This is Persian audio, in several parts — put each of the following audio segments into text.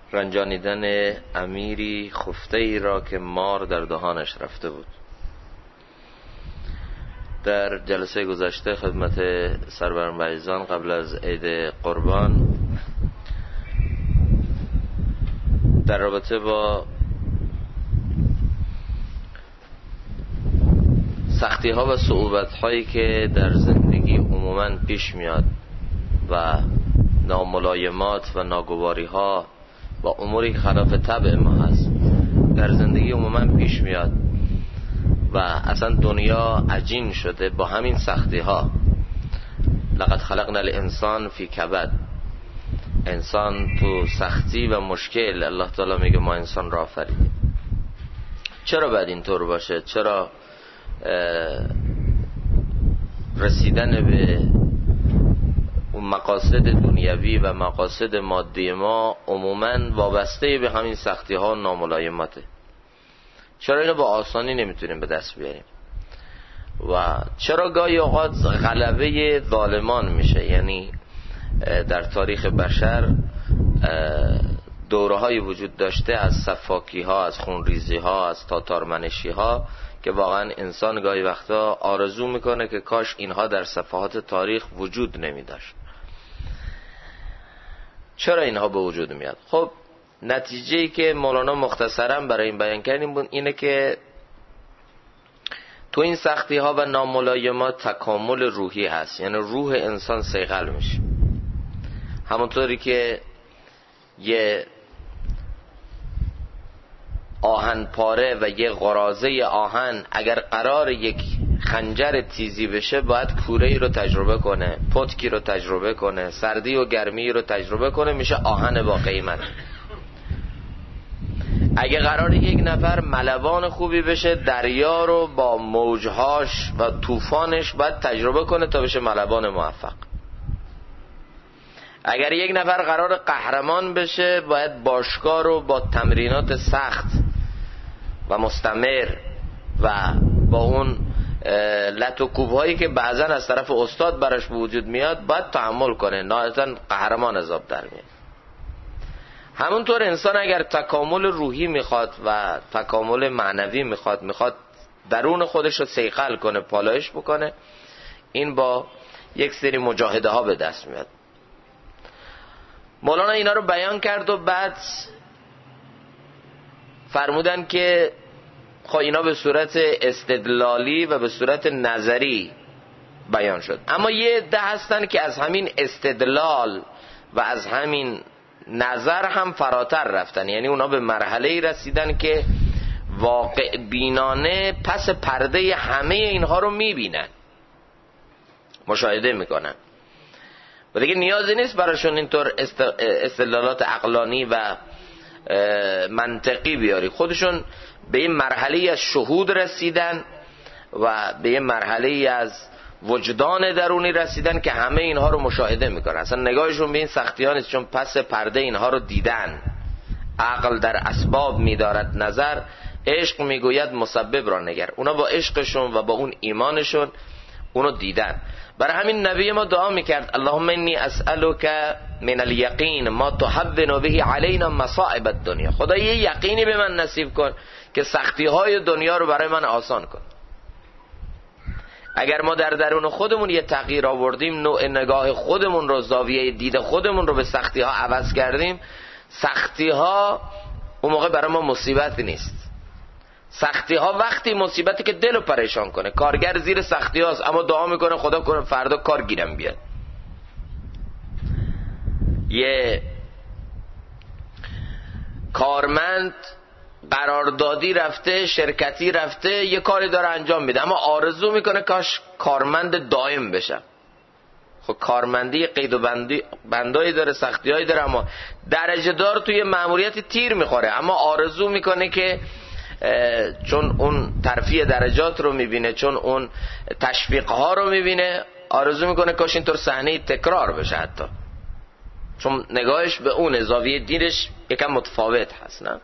رنجانیدن امیری خفته ای را که مار در دهانش رفته بود. در جلسه گذشته خدمت سرورم عزیزان قبل از عید قربان در رابطه با سختی ها و صعوبت هایی که در زندگی عموماً پیش میاد و ناملایمات و ناگواری ها و اموری خلاف طبع ما هست در زندگی عموماً پیش میاد و اصلا دنیا عجین شده با همین سختی ها. لقد خلقنا الانسان فی کبد، انسان تو سختی و مشکل. الله تعالی میگه ما انسان را آفریدیم. چرا باید اینطور باشه؟ چرا رسیدن به اون مقاصد دنیوی و مقاصد مادی ما عموماً وابسته به همین سختی ها و ناملایماته؟ چرا اینو با آسانی نمیتونیم به دست بیاریم؟ و چرا گاهی اوقات غلبه ظالمان میشه؟ یعنی در تاریخ بشر دوره‌های وجود داشته از سفاکی ها، از خونریزی ها، از تاتارمنشی ها که واقعا انسان گاهی وقتا آرزو میکنه که کاش اینها در صفحات تاریخ وجود نمیداشت. چرا اینها به وجود میاد؟ خب نتیجه‌ای که مولانا مختصراً برای این بیان کردیم بود اینه که تو این سختی ها و ناملایمات تکامل روحی هست، یعنی روح انسان صیقل میشه. همونطوری که یه آهن پاره و یه قرازه آهن اگر قرار یک خنجر تیزی بشه باید کوره رو تجربه کنه، پتکی رو تجربه کنه، سردی و گرمی رو تجربه کنه، میشه آهن با قیمت. اگه قرار یک نفر ملوان خوبی بشه، دریا رو با موجهاش و طوفانش باید تجربه کنه تا بشه ملوان موفق. اگر یک نفر قرار قهرمان بشه باید باشگاه رو با تمرینات سخت و مستمر و با اون لط و کوب هایی که بعضا از طرف استاد براش به وجود میاد باید تحمل کنه، نهایتاً قهرمان از آب در میاد. همونطور انسان اگر تکامل روحی میخواد و تکامل معنوی میخواد درون خودش رو صیقل کنه، پالایش بکنه، این با یک سری مجاهده ها به دست میاد. مولانا اینا رو بیان کرد و بعد فرمودن که خب اینا به صورت استدلالی و به صورت نظری بیان شد، اما یه عده هستن که از همین استدلال و از همین نظر هم فراتر رفتن. یعنی اونا به مرحله‌ای رسیدن که واقع بینانه پس پرده همه اینها رو میبینن، مشاهده میکنن و دیگه نیازی نیست براشون اینطور استدلالات عقلانی و منطقی بیاری. خودشون به این مرحله از شهود رسیدن و به این مرحله از وجدان درونی رسیدن که همه اینها رو مشاهده میکنن. اصلا نگاهشون به این سختی ها نیست، چون پس پرده اینها رو دیدن. عقل در اسباب میدارد نظر، عشق میگوید مسبب را نگر. اونا با عشقشون و با اون ایمانشون اونو دیدن. برای همین نبی ما دعا میکرد اللهم انی اسألک من الیقین ما تهون به علینا مصائب الدنیا. خدا یه یقینی به من نصیب کن که سختی های دنیا رو برای من آسان کن. اگر ما در درون خودمون یه تغییر آوردیم، نوع نگاه خودمون رو، زاویه دید خودمون رو به سختی ها عوض کردیم، سختی ها اون موقع برای ما مصیبت نیست. سختی ها وقتی مصیبتی که دل رو پریشان کنه. کارگر زیر سختی هاست اما دعا میکنه خدا کنه فردا کار گیرم بیاد. یه کارمند قراردادی رفته، شرکتی رفته، یه کاری داره انجام میده اما آرزو میکنه کاش کارمند دائم بشم. خب کارمندی قید و بندایی داره، سختیایی داره، اما درجه دار توی مأموریت تیر میخوره، اما آرزو میکنه که چون اون ترفیع درجات رو میبینه، چون اون تشویق ها رو میبینه، آرزو میکنه کاش اینطور صحنه تکرار بشه، حتی چون نگاهش به اون زاویه دیدش یکم متفاوت هست. نه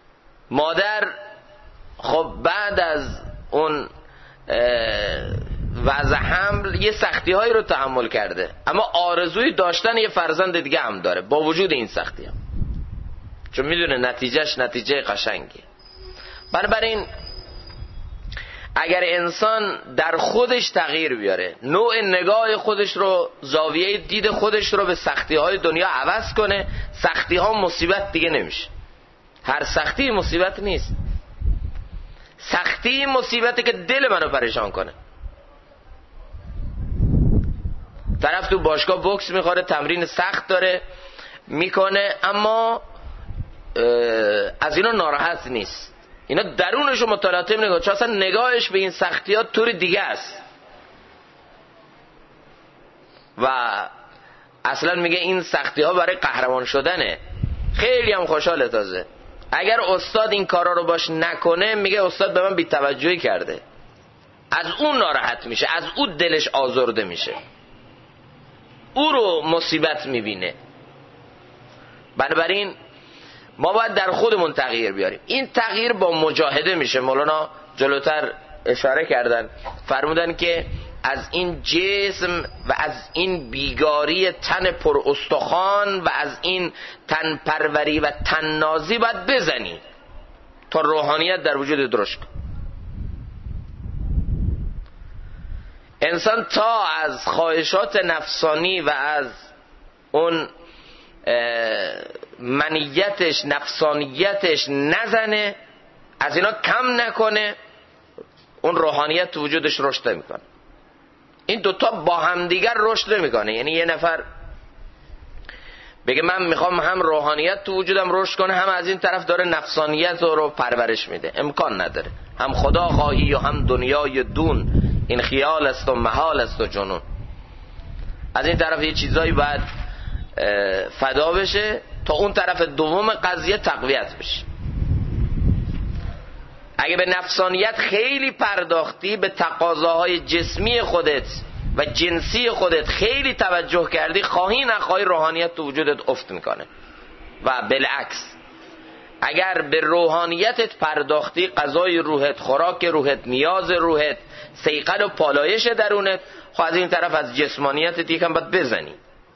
مادر خب بعد از اون وضع حمل یه سختی هایی رو تحمل کرده، اما آرزوی داشتن یه فرزند دیگه هم داره با وجود این سختی ها، چون میدونه نتیجهش نتیجه قشنگیه. بنابراین اگر انسان در خودش تغییر بیاره، نوع نگاه خودش رو، زاویه دید خودش رو به سختی های دنیا عوض کنه، سختی ها مصیبت دیگه نمیشه. هر سختی مصیبت نیست. سختی مصیبتی که دل منو پریشان کنه. طرف تو باشگاه بوکس میخوره، تمرین سخت داره میکنه، اما از اینا ناراحت نیست. اینا درونش رو مطالعه نگاه، چون اصلا نگاهش به این سختیات طور دیگه است و اصلا میگه این سختی ها برای قهرمان شدنه. خیلی هم خوشحاله. تازه اگر استاد این کارا رو باش نکنه، میگه استاد به من بی‌توجهی کرده، از اون ناراحت میشه، از اون دلش آزرده میشه، او رو مصیبت میبینه. بنابراین ما باید در خودمون تغییر بیاریم. این تغییر با مجاهده میشه. مولانا جلوتر اشاره کردن، فرمودن که از این جسم و از این بیگاری تن پر استخوان و از این تن پروری و تن نازی باید بزنی تا روحانیت در وجود درشت کن. انسان تا از خواهشات نفسانی و از اون منیتش، نفسانیتش نزنه، از اینا کم نکنه، اون روحانیت تو وجودش رشد نمیکنه. این دوتا با همدیگر رشد نمیکنه. یعنی یه نفر بگه من میخوام هم روحانیت تو وجودم رشد کنه، هم از این طرف داره نفسانیت رو پرورش میده، امکان نداره. هم خدا خواهی و هم دنیای دون، این خیال است و محال است و جنون. از این طرف یه چیزایی باید فدا بشه تا اون طرف دوم قضیه تقویت بشه. اگه به نفسانیت خیلی پرداختی، به تقاضاهای جسمی خودت و جنسی خودت خیلی توجه کردی، خواهی نخواهی روحانیت تو وجودت افت میکنه. و بالعکس اگر به روحانیتت پرداختی، غذای روحت، خوراک روحت، نیاز روحت، صیقل و پالایش درونت، خب از این طرف از جسمانیتت یکم باید بزنی.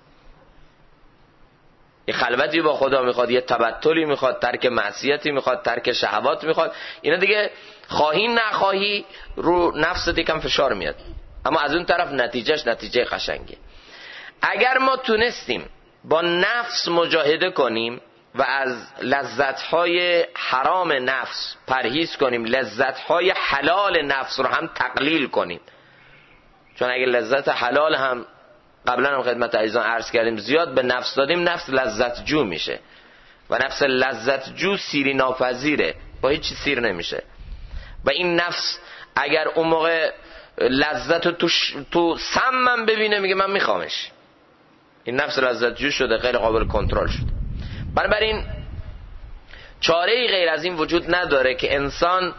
یه خلوتی با خدا میخواد، یه تبتلی میخواد، ترک معصیتی میخواد، ترک شهوات میخواد. اینا دیگه خواهی نخواهی رو نفست یکم فشار میاد، اما از اون طرف نتیجهش نتیجه قشنگه. اگر ما تونستیم با نفس مجاهده کنیم و از لذتهای حرام نفس پرهیز کنیم، لذتهای حلال نفس رو هم تقلیل کنیم، چون اگه لذت حلال هم قبلا هم خدمت عزیزان عرض کردیم زیاد به نفس دادیم، نفس لذت جو میشه و نفس لذت جو سیری ناپذیره، با هیچ چی سیر نمیشه. و این نفس اگر اون موقع لذت تو سمم ببینه، میگه من میخوامش. این نفس لذت جو شده، غیر قابل کنترل شده. بنابراین چاره‌ای غیر از این وجود نداره که انسان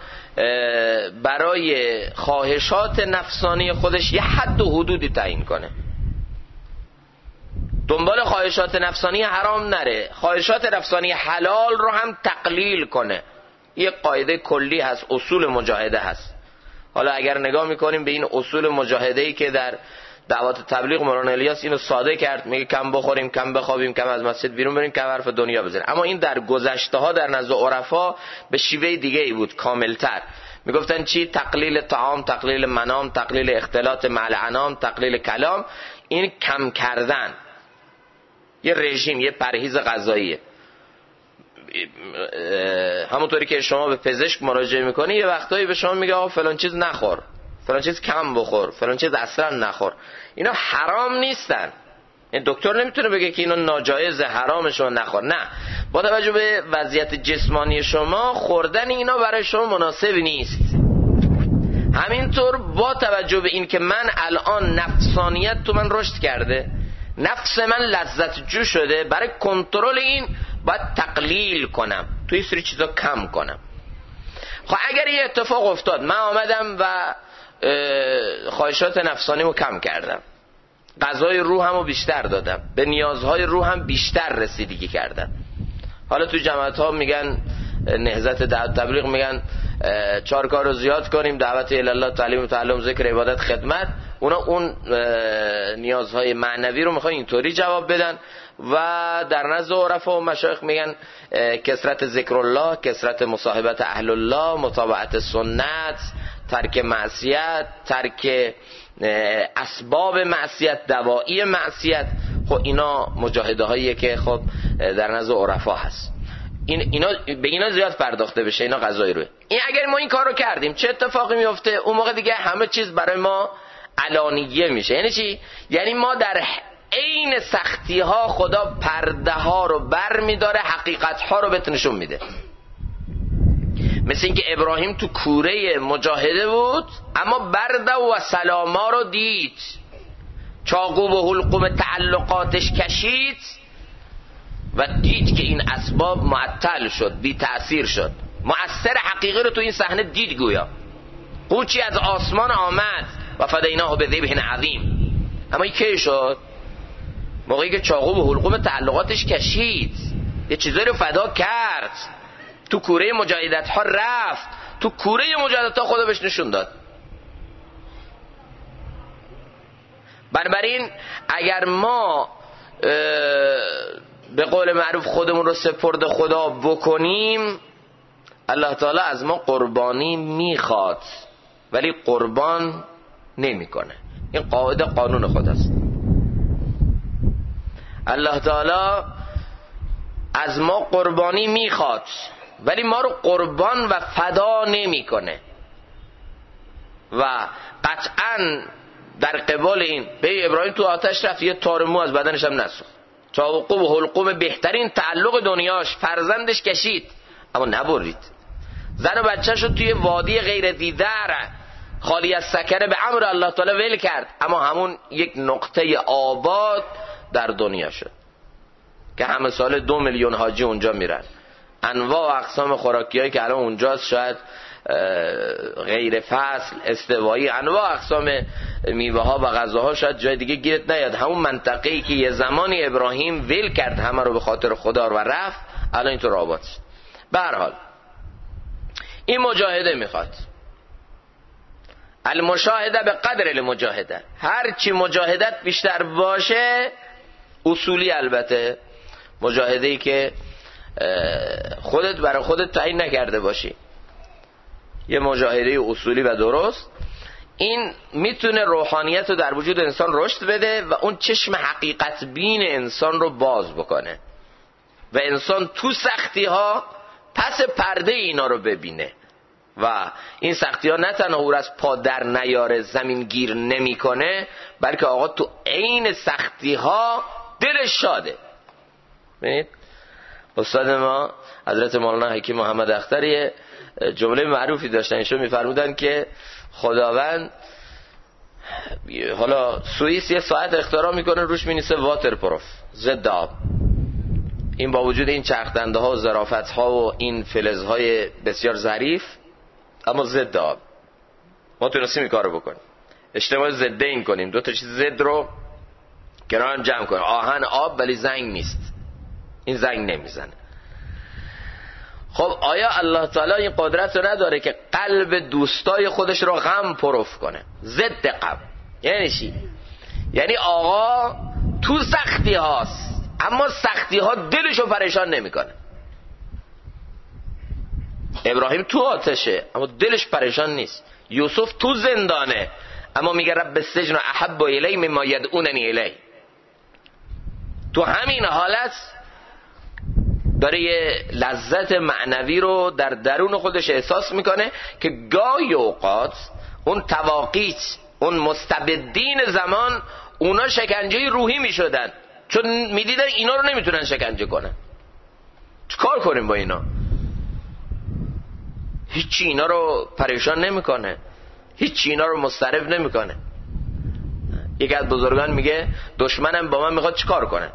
برای خواهشات نفسانی خودش یه حد و حدودی تعیین کنه. دنبال خواهشات نفسانی حرام نره، خواهشات نفسانی حلال رو هم تقلیل کنه. یه قاعده کلی هست، اصول مجاهده هست. حالا اگر نگاه میکنیم به این اصول مجاهده‌ای که در دعوات تبلیغ مولانا الیاس اینو ساده کرد، میگه کم بخوریم، کم بخوابیم، کم از مسجد بیرون بریم، کم حرف دنیا بزنیم. اما این در گذشته ها در نزد عرفا به شیوه دیگه ای بود، کاملتر. میگفتن چی؟ تقلیل طعام، تقلیل منام، تقلیل اختلاط مع الانام، تقلیل کلام. این کم کردن، یه رژیم، یه پرهیز غذاییه. همونطوری که شما به پزشک مراجعه میکنی، یه وقتایی به شما میگه آقا فلان چیز نخور، فلان چیز کم بخور، فلان چیز اصلا نخور. اینا حرام نیستن. این دکتر نمیتونه بگه که اینا ناجایزه، حرام، شما نخور. نه، با توجه به وضعیت جسمانی شما خوردن اینا برای شما مناسب نیست. همینطور با توجه به این که من الان نفسانیت تو من رشد کرده، نفس من لذت جو شده، برای کنترل این باید تقلیل کنم، توی سری چیزا کم کنم. خب اگر یه اتفاق افتاد، من آمدم و خواهشات نفسانیمو کم کردم، غذای روحمو بیشتر دادم، به نیازهای روحم بیشتر رسیدگی کردم. حالا تو جماعت ها میگن نهضت دعوت تبلیغ میگن 4 کار رو زیاد کنیم: دعوت الی الله، تعلیم و تعلم، ذکر، عبادت، خدمت. اونا اون نیازهای معنوی رو میخوان اینطوری جواب بدن. و در نزد عرفا و مشایخ میگن کثرت ذکر الله، کثرت مصاحبت اهل الله، متابعت سنت، ترک معصیت، ترک اسباب معصیت، دوایی معصیت. خب اینا مجاهده هاییه که خب در نزد عرفا هست. اینا به اینا زیاد پرداخته بشه، اینا قضایی روه. این اگر ما این کارو کردیم چه اتفاقی میفته؟ اون موقع دیگه همه چیز برای ما علانیه میشه. یعنی چی؟ یعنی ما در عین سختی ها خدا پرده ها رو بر میداره، حقیقت ها رو بهت نشون میده. مثل اینکه ابراهیم تو کوره مجاهده بود اما برد و سلاما رو دید، چاقو و حلقوم تعلقاتش کشید و دید که این اسباب معطل شد، بی تأثیر شد. مؤثر حقیقی رو تو این صحنه دید. گویا قوچی از آسمان آمد و فدیناه بذبح عظیم. اما این کی شد؟ موقعی که چاقو و حلقوم تعلقاتش کشید، یه چیزایی رو فدا کرد، تو کوره مجاهدت ها رفت، تو کوره مجاهدت ها خدا بهش نشون داد. بنابراین اگر ما به قول معروف خودمون رو سپرد خدا بکنیم، الله تعالی از ما قربانی میخواد ولی قربان نمیکنه. این قاعده قانون خداست. الله تعالی از ما قربانی میخواد ولی ما رو قربان و فدا نمیکنه. و قطعا در قبال این به ابراهیم تو آتش رفت، یه تار مو از بدنش هم نسوخت، چاقو و حلقوم بهترین تعلق دنیاش، فرزندش کشید اما نبرید. زن و بچه شد توی وادی غیر دیدر خالی از سکنه به امر الله تعالی ول کرد، اما همون یک نقطه آباد در دنیا شد که همه سال 2 میلیون حاجی اونجا میرن. انواع و اقسام خوراکیایی که الان اونجاست، شاید غیر فصل، استوایی، انواع و اقسام میوه ها و غذاها شاید جای دیگه گیرت نیاد. همون منطقه‌ای که یه زمانی ابراهیم ول کرد همه رو به خاطر خدا و رفت، الان اینطور آباد شد. به هر حال این مجاهده میخواد. المشاهده به قدر المجاهده. هر چی مجاهدت بیشتر باشه، اصولی البته، مجاهده‌ای که خودت برای خودت تعیین نکرده باشی، یه مجاهده اصولی و درست، این میتونه روحانیت رو در وجود انسان رشد بده و اون چشم حقیقت بین انسان رو باز بکنه و انسان تو سختی ها پس پرده اینا رو ببینه و این سختی ها نه تنها او را از پا در نیاره، زمین گیر نمی کنه، بلکه آقا تو عین سختی ها دلش شاده. ببینید استاد ما حضرت مولانا حکیم محمد اختری جمله معروفی داشتن، ایشون میفرمودن که خداوند حالا سوئیس یه ساعت اختراع میکنه روش مینیسه واتر پروف، ضد آب. این با وجود این چرخدنده ها و ظرافت ها و این فلزهای بسیار ظریف، اما ضد آب. ما تونستیم این کارو بکنیم، اجتماع ضد این کنیم، دو تا چیز ضد رو کنار هم جمع کنیم. آهن آب ولی زنگ نیست، این زنگ نمیزنه. خب آیا الله تعالی این قدرت رو نداره که قلب دوستای خودش رو غم پرف کنه؟ ضد غم یعنی چی؟ یعنی آقا تو سختی هاست اما سختی ها دلش رو پریشان نمیکنه. ابراهیم تو آتشه اما دلش پریشان نیست. یوسف تو زندانه اما میگه رب السجن احب الی مما یدعوننی الی. تو همین حالت داره یه لذت معنوی رو در درون خودش احساس میکنه که گاهی اوقات اون تواقیت، اون مستبدین زمان، اونا شکنجه روحی میشدن چون میدیدن اینا رو نمیتونن شکنجه کنن. چیکار کنیم با اینا؟ هیچی اینا رو پریشان نمیکنه، هیچی اینا رو مضطرب نمیکنه. یکی از بزرگان میگه دشمنم با من میخواد چیکار کنه؟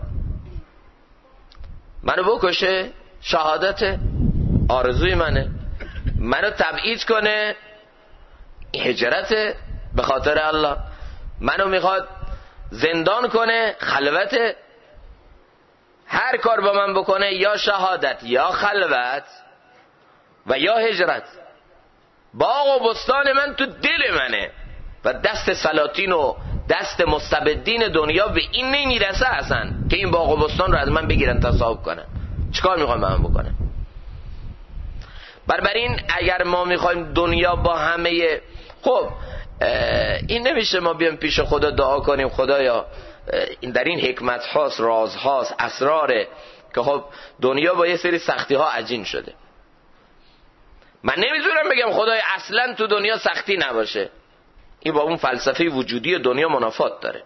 منو بکشه، شهادت آرزوی منه. منو تبعید کنه، هجرت به خاطر الله. منو میخواد زندان کنه، خلوت. هر کار با من بکنه، یا شهادت یا خلوت. و یا هجرت. باغ و بستان من تو دل منه و دست سلاطین و دست مستبدین دنیا به این نمیرسه اصلا که این باغ و بستان رو از من بگیرن تصاحب کنن. چیکار میخوام من بکنم؟ بنابراین اگر ما میخوایم دنیا با همه، خب این نمیشه ما بیام پیش خدا دعا کنیم خدایا این در این حکمت هاست، راز هاست، اسراره که خب دنیا با یه سری سختی ها عجین شده. من نمیتونم بگم خدای اصلا تو دنیا سختی نباشه، این با اون فلسفه وجودی دنیا منافات داره.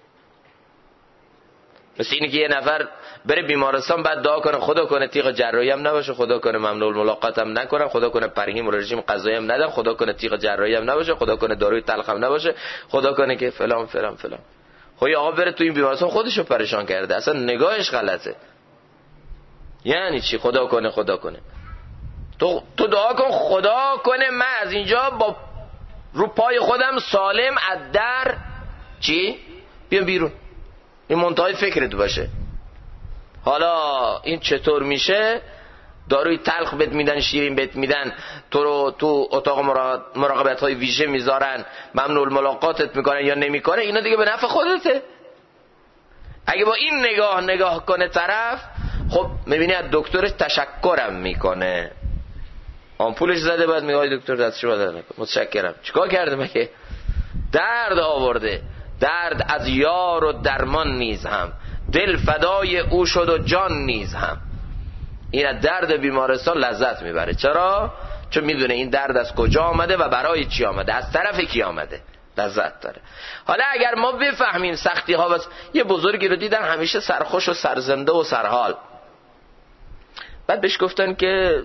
مثل اینی که یه نفر بره بیمارستان بعد دعا کنه خدا کنه تیغ جراحی هم نباشه، خدا کنه ممنوع الملاقات هم نکنم، خدا کنه پرهیم و رژیم غذایی هم ندم، خدا کنه تیغ جراحی هم نباشه، خدا کنه داروی تلخ هم نباشه، خدا کنه که فلان فلان فلان. خب آقا بره تو این بیمارستان خودشو پریشان کرده، اصلا نگاهش غلطه. یعنی چی خدا کنه خدا کنه؟ تو دعا کن خدا کنه من از اینجا با رو پای خودم سالم از در چی بیام بیرون. این منتهای فکرت باشه. حالا این چطور میشه؟ داروی تلخ بهت میدن، شیرین بهت میدن، تو رو تو اتاق مراقبت های ویژه میذارن، ممنوع الملاقاتت میکنن یا نمیکنه، اینا دیگه به نفع خودته. اگه با این نگاه کنه طرف، خب میبینی از دکترش تشکرم میکنه. آمپولش زده بعد میگه آی دکتر دست شما درد نکنه، متشکرم. چیکار کرده مگه؟ درد آورده، درد از یار و درمان نیز هم، دل فدای او شد و جان نیز هم. این از درد بیمارستان لذت میبره. چرا؟ چون میدونه این درد از کجا آمده و برای چی آمده، از طرف کی آمده، لذت داره. حالا اگر ما بفهمیم سختی ها، بس یه بزرگی رو دیدن همیشه سرخوش و سرزنده و سرحال، بعد بهش گفتن که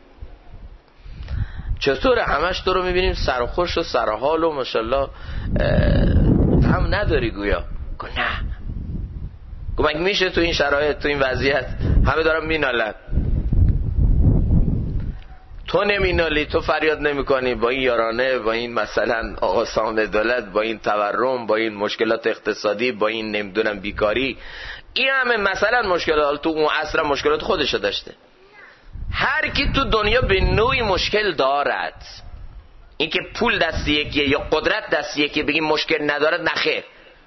چطوره همش تو رو میبینیم سرخوش و سرحال و ماشاءالله هم نداری گویا؟ گفت نه. گفت مگه میشه تو این شرایط تو این وضعیت همه دارن مینالن، تو نمینالی، تو فریاد نمیکنی با این یارانه، با این مثلا آقا سام دولت، با این تورم، با این مشکلات اقتصادی، با این نمیدونم بیکاری، این همه مثلا مشکلات تو اون عصر مشکلات خودشو داشته. هر کی تو دنیا به نوعی مشکل دارد. این که پول دست یکیه یا قدرت دست یکیه بگیم مشکل ندارد، نخیر.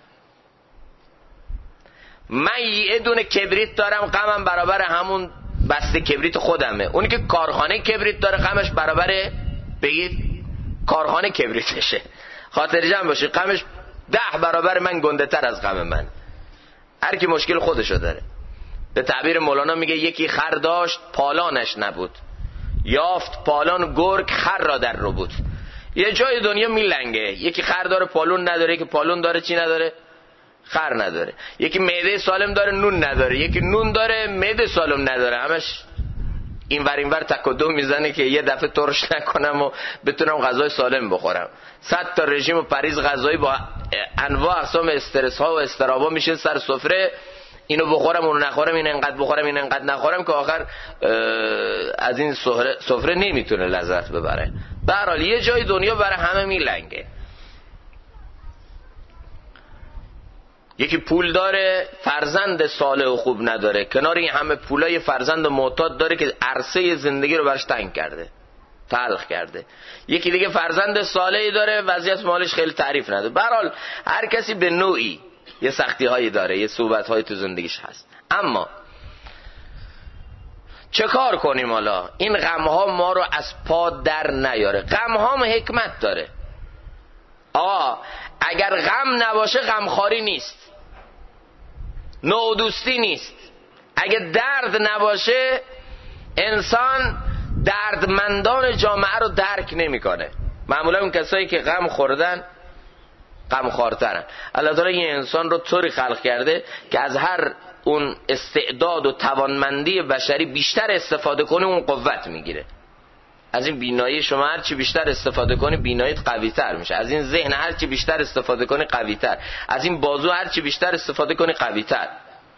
من یه دونه کبریت دارم، غمم برابر همون بسته کبریت خودمه. اونی که کارخانه کبریت داره غمش برابر بگید کارخانه کبریتشه. خاطر جمع باشی غمش 10 برابر من گنده تر از غم من. هر کی مشکل خودشو داره. به تعبیر مولانا میگه یکی خر داشت پالانش نبود، یافت پالان گرگ خر را در رو بود. یه جای دنیا میلنگه، یکی خر داره پالون نداره، یکی پالون داره چی نداره، خر نداره. یکی معده سالم داره نون نداره، یکی نون داره معده سالم نداره. همش اینور تک و دو میزنه که یه دفعه ترش نکنم و بتونم غذای سالم بخورم. 100 تا رژیم و پریز غذایی با انواع اقسام استرس ها و استرابا میشه سر سفره، اینو بخورم اونو نخورم، این انقدر بخورم این انقدر نخورم، که آخر از این سفره نمیتونه لذت ببره. به هر حال یه جای دنیا برای همه میلنگه. یکی پول داره فرزند صالح و خوب نداره، کنار این همه پولای فرزند معتاد داره که عرصه زندگی رو برش تنگ کرده، تلخ کرده. یکی دیگه فرزند صالحی داره وضعیت مالش خیلی تعریف نداره. به هر حال هر کسی به نوعی یه سختی هایی داره، یه صعوبت هایی تو زندگیش هست. اما چه کار کنیم حالا؟ این غم ها ما رو از پا در نیاره. غم ها حکمت داره. اگر غم نباشه غمخواری نیست، نودوستی نیست. اگر درد نباشه انسان دردمندان جامعه رو درک نمیکنه. معمولا اون کسایی که غم خوردن غمخوارترن. الله تعالی یه انسان رو طوری خلق کرده که از هر اون استعداد و توانمندی بشری بیشتر استفاده کنه اون قوت میگیره. از این بینایی شما هر چی بیشتر استفاده کنی بیناییت قوی تر میشه. از این ذهن هر چی بیشتر استفاده کنی قوی تر. از این بازو هر چی بیشتر استفاده کنی قوی تر.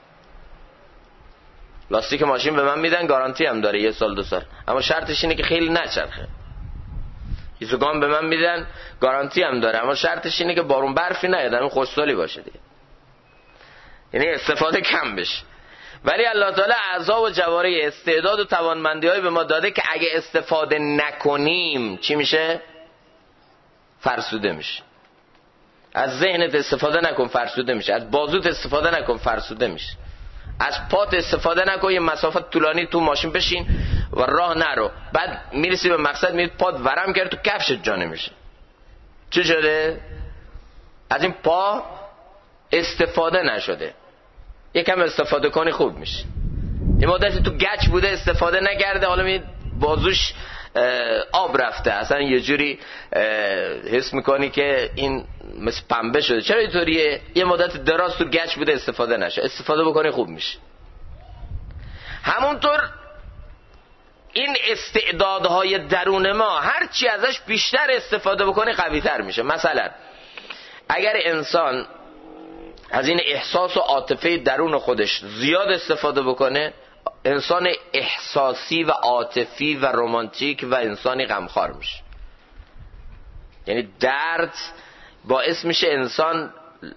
لاستیک ماشین به من میدن، گارانتی هم داره 1 سال 2 سال، اما شرطش اینه که خیلی نچرخه. ایزوگام به من میدن، گارانتی هم داره، اما شرطش اینه که بارون برفی نیاد، همین خوشسالی باشه دیگه. یعنی استفاده کم بشه. ولی الله تعالی اعضا و جوارح، استعداد و توانمندی‌های به ما داده که اگه استفاده نکنیم چی میشه؟ فرسوده میشه. از ذهنت استفاده نکن فرسوده میشه، از بازوت استفاده نکن فرسوده میشه، از پات استفاده نکن یه مسافت طولانی تو ماشین بشین و راه نرو، بعد میرسی به مقصد میرید پات ورم کرد تو کفشت جا نمیشه. چه شده؟ از این پا استفاده نشده. یکم استفاده کنی خوب میشه. یه مدتی تو گچ بوده استفاده نکرده، حالا می بازوش آب رفته، اصلا یه جوری حس میکنی که این مثل پنبه شده. چرا اینطوریه؟ یه مدت دراز تو گچ بوده استفاده نشه، استفاده بکنی خوب میشه. همونطور این استعدادهای درون ما هر چی ازش بیشتر استفاده بکنی قوی تر میشه. مثلا اگر انسان از این احساس و عاطفه درون خودش زیاد استفاده بکنه، انسان احساسی و عاطفی و رمانتیک و انسانی غمخوار میشه. یعنی درد باعث میشه انسان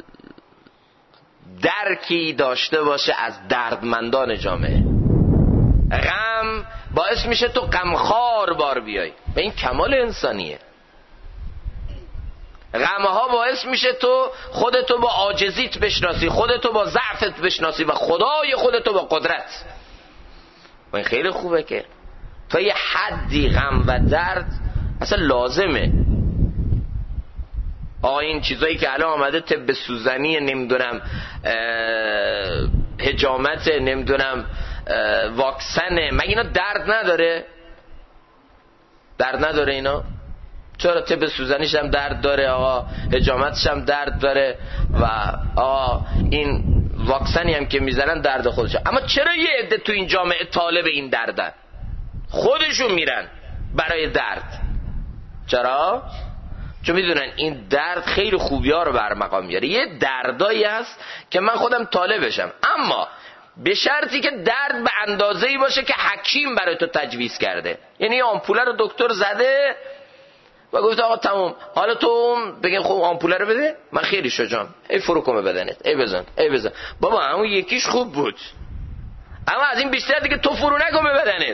درکی داشته باشه از دردمندان جامعه. غم باعث میشه تو غمخوار بار بیای، به این کمال انسانیه. غمها باعث میشه تو خودتو با عاجزیت بشناسی، خودتو با ضعفت بشناسی و خدای خودتو با قدرت. و این خیلی خوبه که تا یه حدی غم و درد اصلا لازمه. این چیزایی که الان آمده طب سوزنی، نمیدونم حجامت، نمیدونم واکسنه، مگه اینا درد نداره؟ درد نداره اینا؟ چرا طب سوزنیش هم درد داره، آقا حجامتش هم درد داره و آقا این واکسنی هم که میزنن درد خودشه. اما چرا یه عده تو این جامعه طالب این دردن؟ خودشون میرن برای درد. چرا؟ چون میدونن این درد خیلی خوبی‌ها رو برمقام میاره. یه دردایی هست که من خودم طالبشم، اما به شرطی که درد به اندازه‌ای باشه که حکیم برای تو تجویز کرده. یعنی آمپوله رو دکتر زده و گفت آقا تمام، حالا تو بگن خب آمپوله رو بده، من خیلی شجاعم، ای فرو کن به بدنت، ای بزن بابا، همون یکیش خوب بود، اما از این بیشتر دیگه تو فرو نکن به بدنت.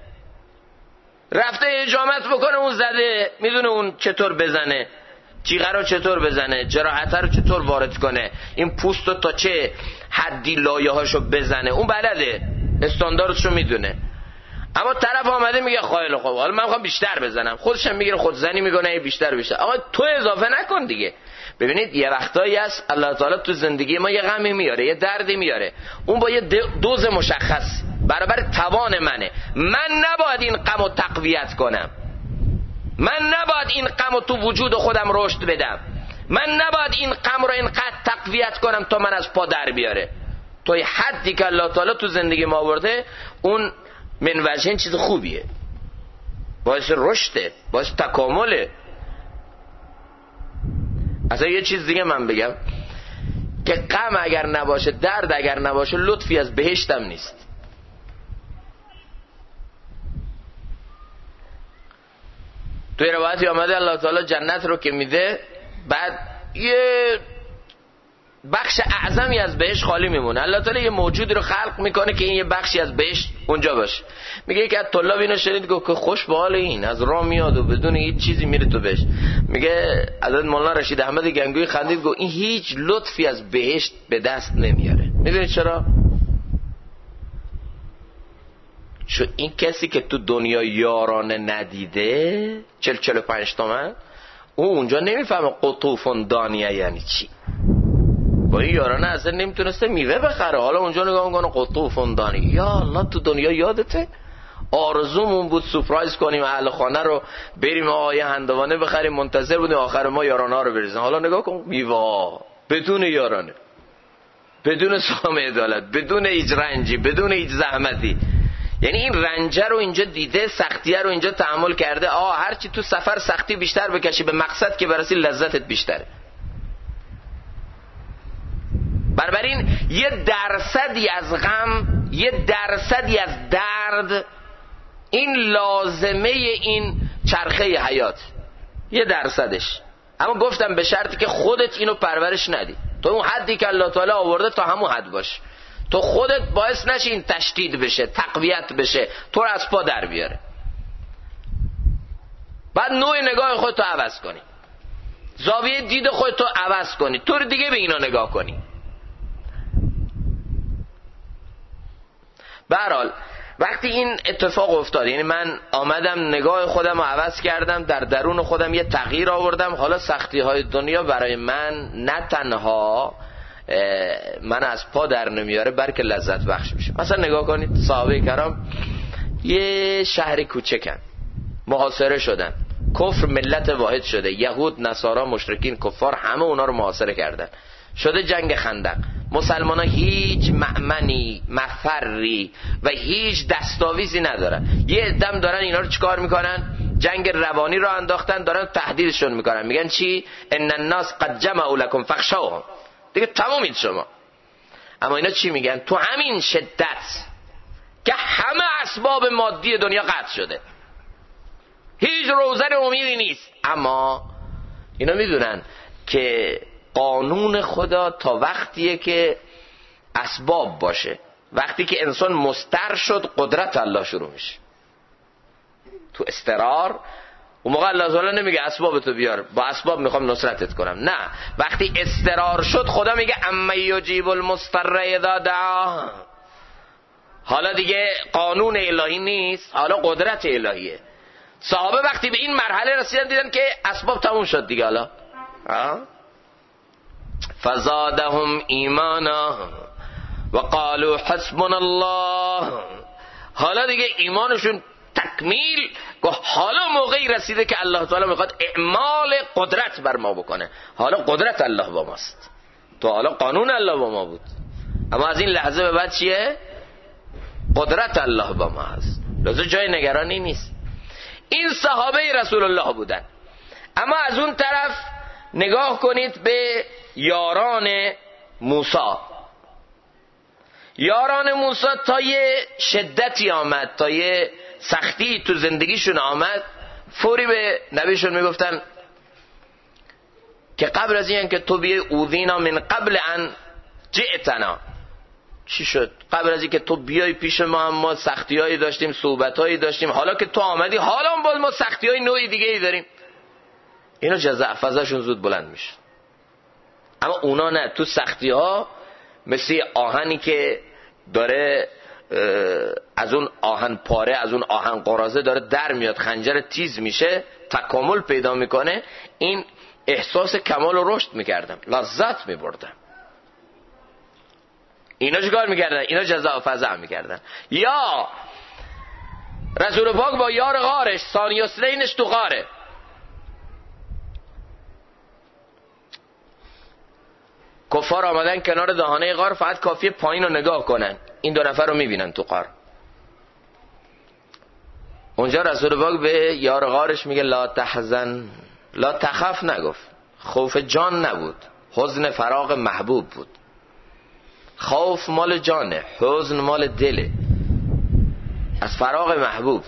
رفته حجامت بکنه، اون زده، میدونه اون چطور بزنه، جیغه رو چطور بزنه، جراحت رو چطور وارد کنه، این پوست رو تا چه حدی لایه هاشو بزنه، اون بلده، استانداردشو میدونه. اما طرف آمده میگه خیلی خوب، حالا من میخوام بیشتر بزنم، خودش هم میگیره خودزنی میکنه بیشتر. آقا تو اضافه نکن دیگه. ببینید یه وقتایی هست الله تعالی تو زندگی ما یه غمی میاره، یه دردی میاره، اون با یه دوز مشخص برابر توان منه. من نباید این غمو تقویت کنم، من نباید این غمو تو وجود خودم رشد بدم، من نباید این غم رو اینقدر تقویت کنم تا من از پا در بیاره. تو یه حدی که الله تعالی تو زندگی ما آورده، اون من وجهین چیز خوبیه، باعث رشده، باعث تکامله. اصلا یه چیز دیگه من بگم که غم اگر نباشه، درد اگر نباشه، لطفی از بهشتم نیست. توی روایتی آمده الله تعالی جنت رو که میده، بعد یه بخش اعظمی از بهشت خالی میمونه. الله تعالی یه موجودی رو خلق میکنه که این یه بخشی از بهشت اونجا باشه. میگه که از طلاب اینو شنید که خوش به حال این، از راه میاد و بدون هیچ چیزی میره تو بهشت. میگه حضرت مولانا رشید احمد گنگوی خندید گفت این هیچ لطفی از بهشت به دست نمیاره. میدونید چرا؟ چون این کسی که تو دنیا یارانه ندیده 40-45 تومن، اونجا نمیفهمه قطوفون دانیه یعنی چی. با این یارانه اصلا نمیتونسته میوه بخره، حالا اونجا نگاه میکنه قطوفون دانیه. یا الله، تو دنیا یادته آرزومون بود سورپرایز کنیم اهل خانه رو، بریم آیه هندوانه بخریم، منتظر بودیم آخر ما یارانه رو بریزن. حالا نگاه کن میوه بدون یارانه، بدون سام عدالت، بدون هیچ رنجی، بدون هیچ زحمتی. یعنی این رنجه رو اینجا دیده، سختیه رو اینجا تحمل کرده. هرچی تو سفر سختی بیشتر بکشی، به مقصد که برسی لذتت بیشتره. بنابراین یه درصدی از غم، یه درصدی از درد، این لازمه این چرخه حیات، یه درصدش. اما گفتم به شرطی که خودت اینو پرورش ندی، تو اون حدی که الله تعالی آورده تا همون حد باش، تو خودت باعث نشی این تشدید بشه، تقویت بشه، تو رو از پا در بیاره. بعد نوع نگاه خودتو عوض کنی، زاویه دید خودتو عوض کنی، طور دیگه به اینا نگاه کنی. به هر حال وقتی این اتفاق افتاد، یعنی من آمدم نگاه خودم رو عوض کردم، در درون خودم یه تغییر آوردم، حالا سختی های دنیا برای من نه تنها من از پا در نمیاره بلکه لذت بخش میشه. مثلا نگاه کنید صحابه کرام یه شهر کوچکن، محاصره شدن، کفر ملت واحد شده، یهود، نصارا، مشرکین، کفار، همه اونا رو محاصره کردن، شده جنگ خندق. مسلمان ها هیچ مأمنی، مفری و هیچ دستاویزی ندارن. یه دم دارن اینا رو چیکار میکنن؟ جنگ روانی رو انداختن، دارن تهدیدشون میکنن، میگن چی؟ ان الناس قد جمعوا لكم فاخشوهم، دیگه تمومید شما. اما اینا چی میگن؟ تو همین شدت که همه اسباب مادی دنیا قطع شده، هیچ روزن امیدی نیست، اما اینا میدونن که قانون خدا تا وقتیه که اسباب باشه. وقتی که انسان مستر شد قدرت الله شروع میشه. تو استقرار اون موقع الله تعالی نمیگه اسبابتو بیار، با اسباب میخوام نصرتت کنم، نه، وقتی استقرار شد خدا میگه اما یجیب المضطر اذا دعاه. حالا دیگه قانون الهی نیست، حالا قدرت الهیه. صحابه وقتی به این مرحله رسیدن دیدن که اسباب تموم شد دیگه، حالا فزادهم ایمانا و قالوا حسبنا الله. حالا دیگه ایمانشون تکمیل، حالا موقعی رسیده که الله تعالی میخواد اعمال قدرت بر ما بکنه. حالا قدرت الله با ماست، تو حالا قانون الله با ما بود، اما از این لحظه به بعد چیه؟ قدرت الله با ما هست، لذا جای نگرانی نیست. این صحابه رسول الله بودن. اما از اون طرف نگاه کنید به یاران موسی. یاران موسی تا یه شدتی آمد، تا یه سختی تو زندگیشون آمد، فوری به نبیشون میگفتن که قبل از این که تو بیای اوذینا من قبل ان جئتنا. چی شد؟ قبل از این که تو بیای پیش ما سختیایی داشتیم، صعوبتایی داشتیم، حالا که تو آمدی حالا باز ما سختیای نوعی دیگه ای داریم. اینا جزع فضاشون زود بلند میشه. اما اونا نه، تو سختی ها مثل آهنی که داره از اون آهن پاره، از اون آهن قرازه داره در میاد، خنجر تیز میشه، تکامل پیدا میکنه، این احساس کمال و رشد میکردم، لذت میبردم. اینا چیکار میکردن؟ اینا جزاء و فزع میکردن. یا رسول پاک با یار غارش، ثانی اثنینش تو غاره، کفار آمدن کنار دهانه غار، فقط کافیه پایین رو نگاه کنن، این دو نفر رو میبینن تو غار. اونجا رسول پاک به یار غارش میگه لا تحزن، لا تخف نگفت، خوف جان نبود، حزن فراق محبوب بود. خوف مال جانه، حزن مال دله، از فراق محبوب.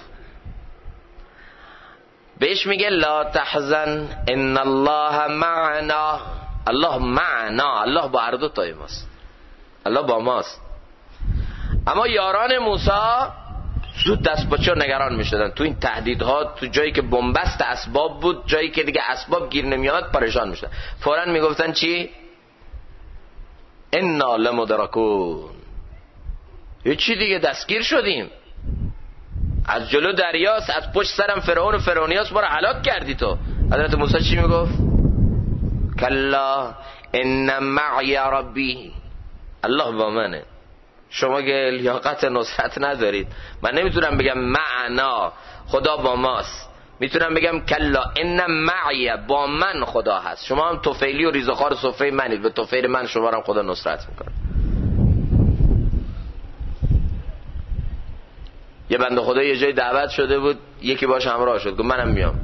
بهش میگه لا تحزن ان الله معنا. الله معنا، الله با هر دو تای ماست، الله با ماست. اما یاران موسی زود دست با چه نگران میشدن تو این تهدیدها، تو جایی که بنبست اسباب بود، جایی که دیگه اسباب گیر نمیاد، پریشان میشدن. فوراً میگفتن چی؟ انا لمدرکون، یه چی دیگه دستگیر شدیم، از جلو دریاست، از پشت سرم فرعون و فرعونیاست، ما رو هلاک کردی تو. حضرت موسی چی میگفت؟ کلا ان معی ربی، الله با منه، شما که لیاقت نصرت ندارید. من نمیتونم بگم معنا خدا با ماست، میتونم بگم کلا ان معی، با من خدا هست. شما هم طفیلی و ریزخوار صفه منید، به طفیل من شما رو هم خدا نصرت میکنه. یه بنده خدا یه جای دعوت شده بود، یکی باش همراه شد، گفت منم میام.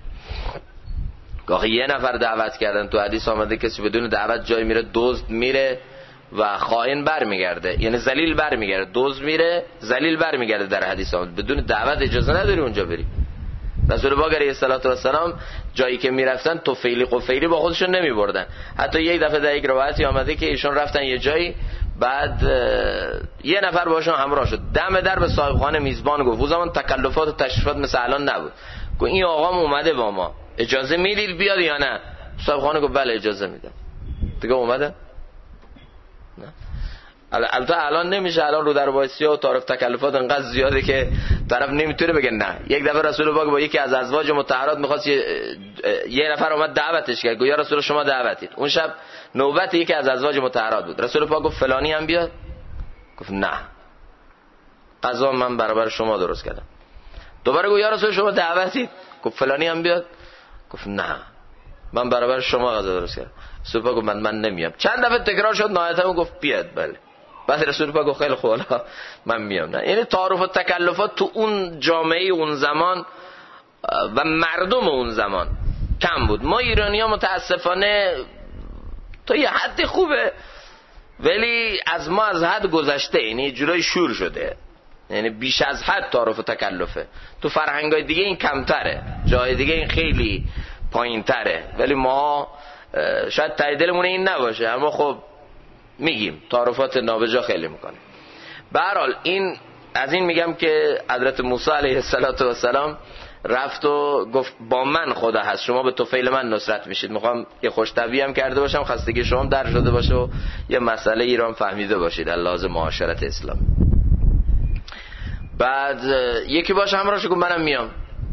گاهی یه نفر دعوت کردن، تو حدیث آمده کسی بدون دعوت جای میره دزد میره و خائن بر میگرده، یعنی ذلیل بر میگرده، دزد میره ذلیل بر میگرده. در حدیث آمده بدون دعوت اجازه نداری اونجا بری. رسول پاک علیه السلام جایی که میرفتن طفیلی قفیلی با خودشون نمیبردن. حتی یک دفعه در یک روایتی آمده که ایشون رفتن یه جایی، بعد یه نفر باشون همراه شد، دم در به صاحب خانه میزبان گفت، اون زمان تکلفات و تشریفات مثل الان نبود، گفت این آقام اومده با ما، اجازه میدید بیاد یا نه؟ صاحب خانه گفت بله اجازه میدم. دیگه اومده؟ نه. البته الان نمیشه، الان رو در وایسی و تعارف تکلفات انقدر زیاده که طرف نمیتونه بگه نه. یک دفعه رسول پاک با یکی از ازواج مطهرات میخواست، یه نفر اومد دعوتش کرد، گفت یا رسول شما دعوتید. اون شب نوبت یکی از ازواج مطهرات بود، رسول پاک گفت فلانی هم بیاد، گفت نه غذا من برابر شما درست کردم. دوباره گفت یا رسول شما دعوتید، گفت فلانی هم بیاد، گفت نه من برابر شما غذا درست کردم. رسول پاک گفت من نمیام. چند دفعه تکرار شد، نهایتا گفت بیاد. بله. بعد رسول پاک گفت خیلی خوب من میام. نه یعنی تعارف و تکلفات تو اون جامعه اون زمان و مردم اون زمان کم بود. ما ایرانی‌ها متاسفانه تا یه حد خوبه، ولی از ما از حد گذشته، یعنی جورای شور شده، یعنی بیش از حد تعارف و تکلفه. تو فرهنگای دیگه این کمتره، جای دیگه این خیلی پایین‌تره، ولی ما شاید ته دلمون این نباشه، اما خب میگیم تعارفات نابجا خیلی میکنه. به هر حال این از این میگم که حضرت موسی علیه السلام رفت و گفت با من خدا هست، شما به طفیل من نصرت میشید. میخوام یه خوشطبعی هم کرده باشم، خستگی شما هم در شده باشه و یه مسئله ایران فهمیده باشید لازم معاشرت اسلام. بعد یکی باشه همراهش، گفت منم میام،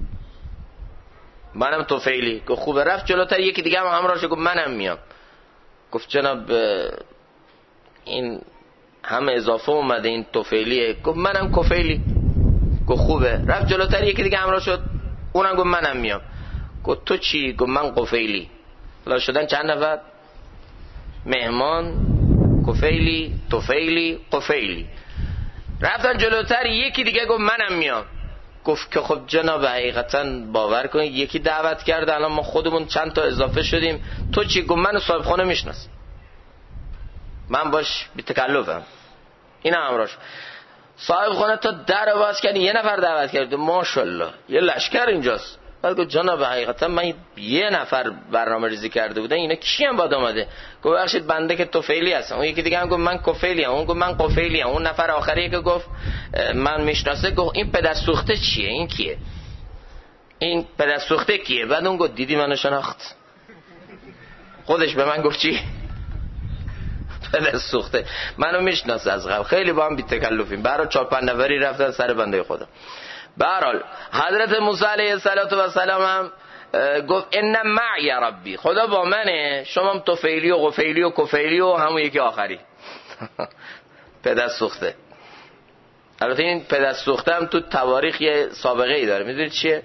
منم طفیلی. گفت خوبه. رفت جلوتر، یکی دیگه هم همراهش، گفت منم میام. گفت جناب این همه اضافه اومده، این طفیلیه. گفت منم کفیلی. گفت خوبه. رفت جلوتر، یکی دیگه همراه شد، اونم گفت منم میام. گفت تو چی؟ گفت من قفیلی. حالا شدن چند نفر؟ مهمان، کفیلی، طفیلی، قفیلی. رفتن جلوتر، یکی دیگه گفت منم میام. گفت که خب جناب حقیقتا باور کنید یکی دعوت کرده، الان ما خودمون چند تا اضافه شدیم. تو چی؟ گفت من صاحب خانه میشناسم، من باش بی تکلفم. این همراهش صاحب خانه تا در باز کرد، یه نفر دعوت کرده، ماشاءالله یه لشکر اینجاست. بعد گفت جناب حقیقتا من یه نفر برنامه ریزی کرده بودن، اینا کی هم باید آمده؟ گفت بخشید بنده که طفیلی هستم. اون یکی دیگه هم گفت من کفیلی ام، اون گفت من قفیلی ام. اون نفر آخری که گفت من میشناسه گفت این پدر سوخته چیه؟ این کیه؟ این پدر سوخته کیه؟ بعد اون گفت دیدی منو شناخت، خودش به من گفت چی؟ پدر سوخته منو میشناسه از قبل، خیلی با هم بی تکلفیم. برای 4-5 نفری رفتن سر بنده خدا. به هر حال حضرت موسی علیه السلام هم گفت ان معی ربی، خدا با منه، شما هم طفیلی و قفیلی و کفیلی و همون یکی آخری پدر سوخته. البته این پدر سوخته هم تو تواریخ یه سابقه ای داره، میدونید چیه؟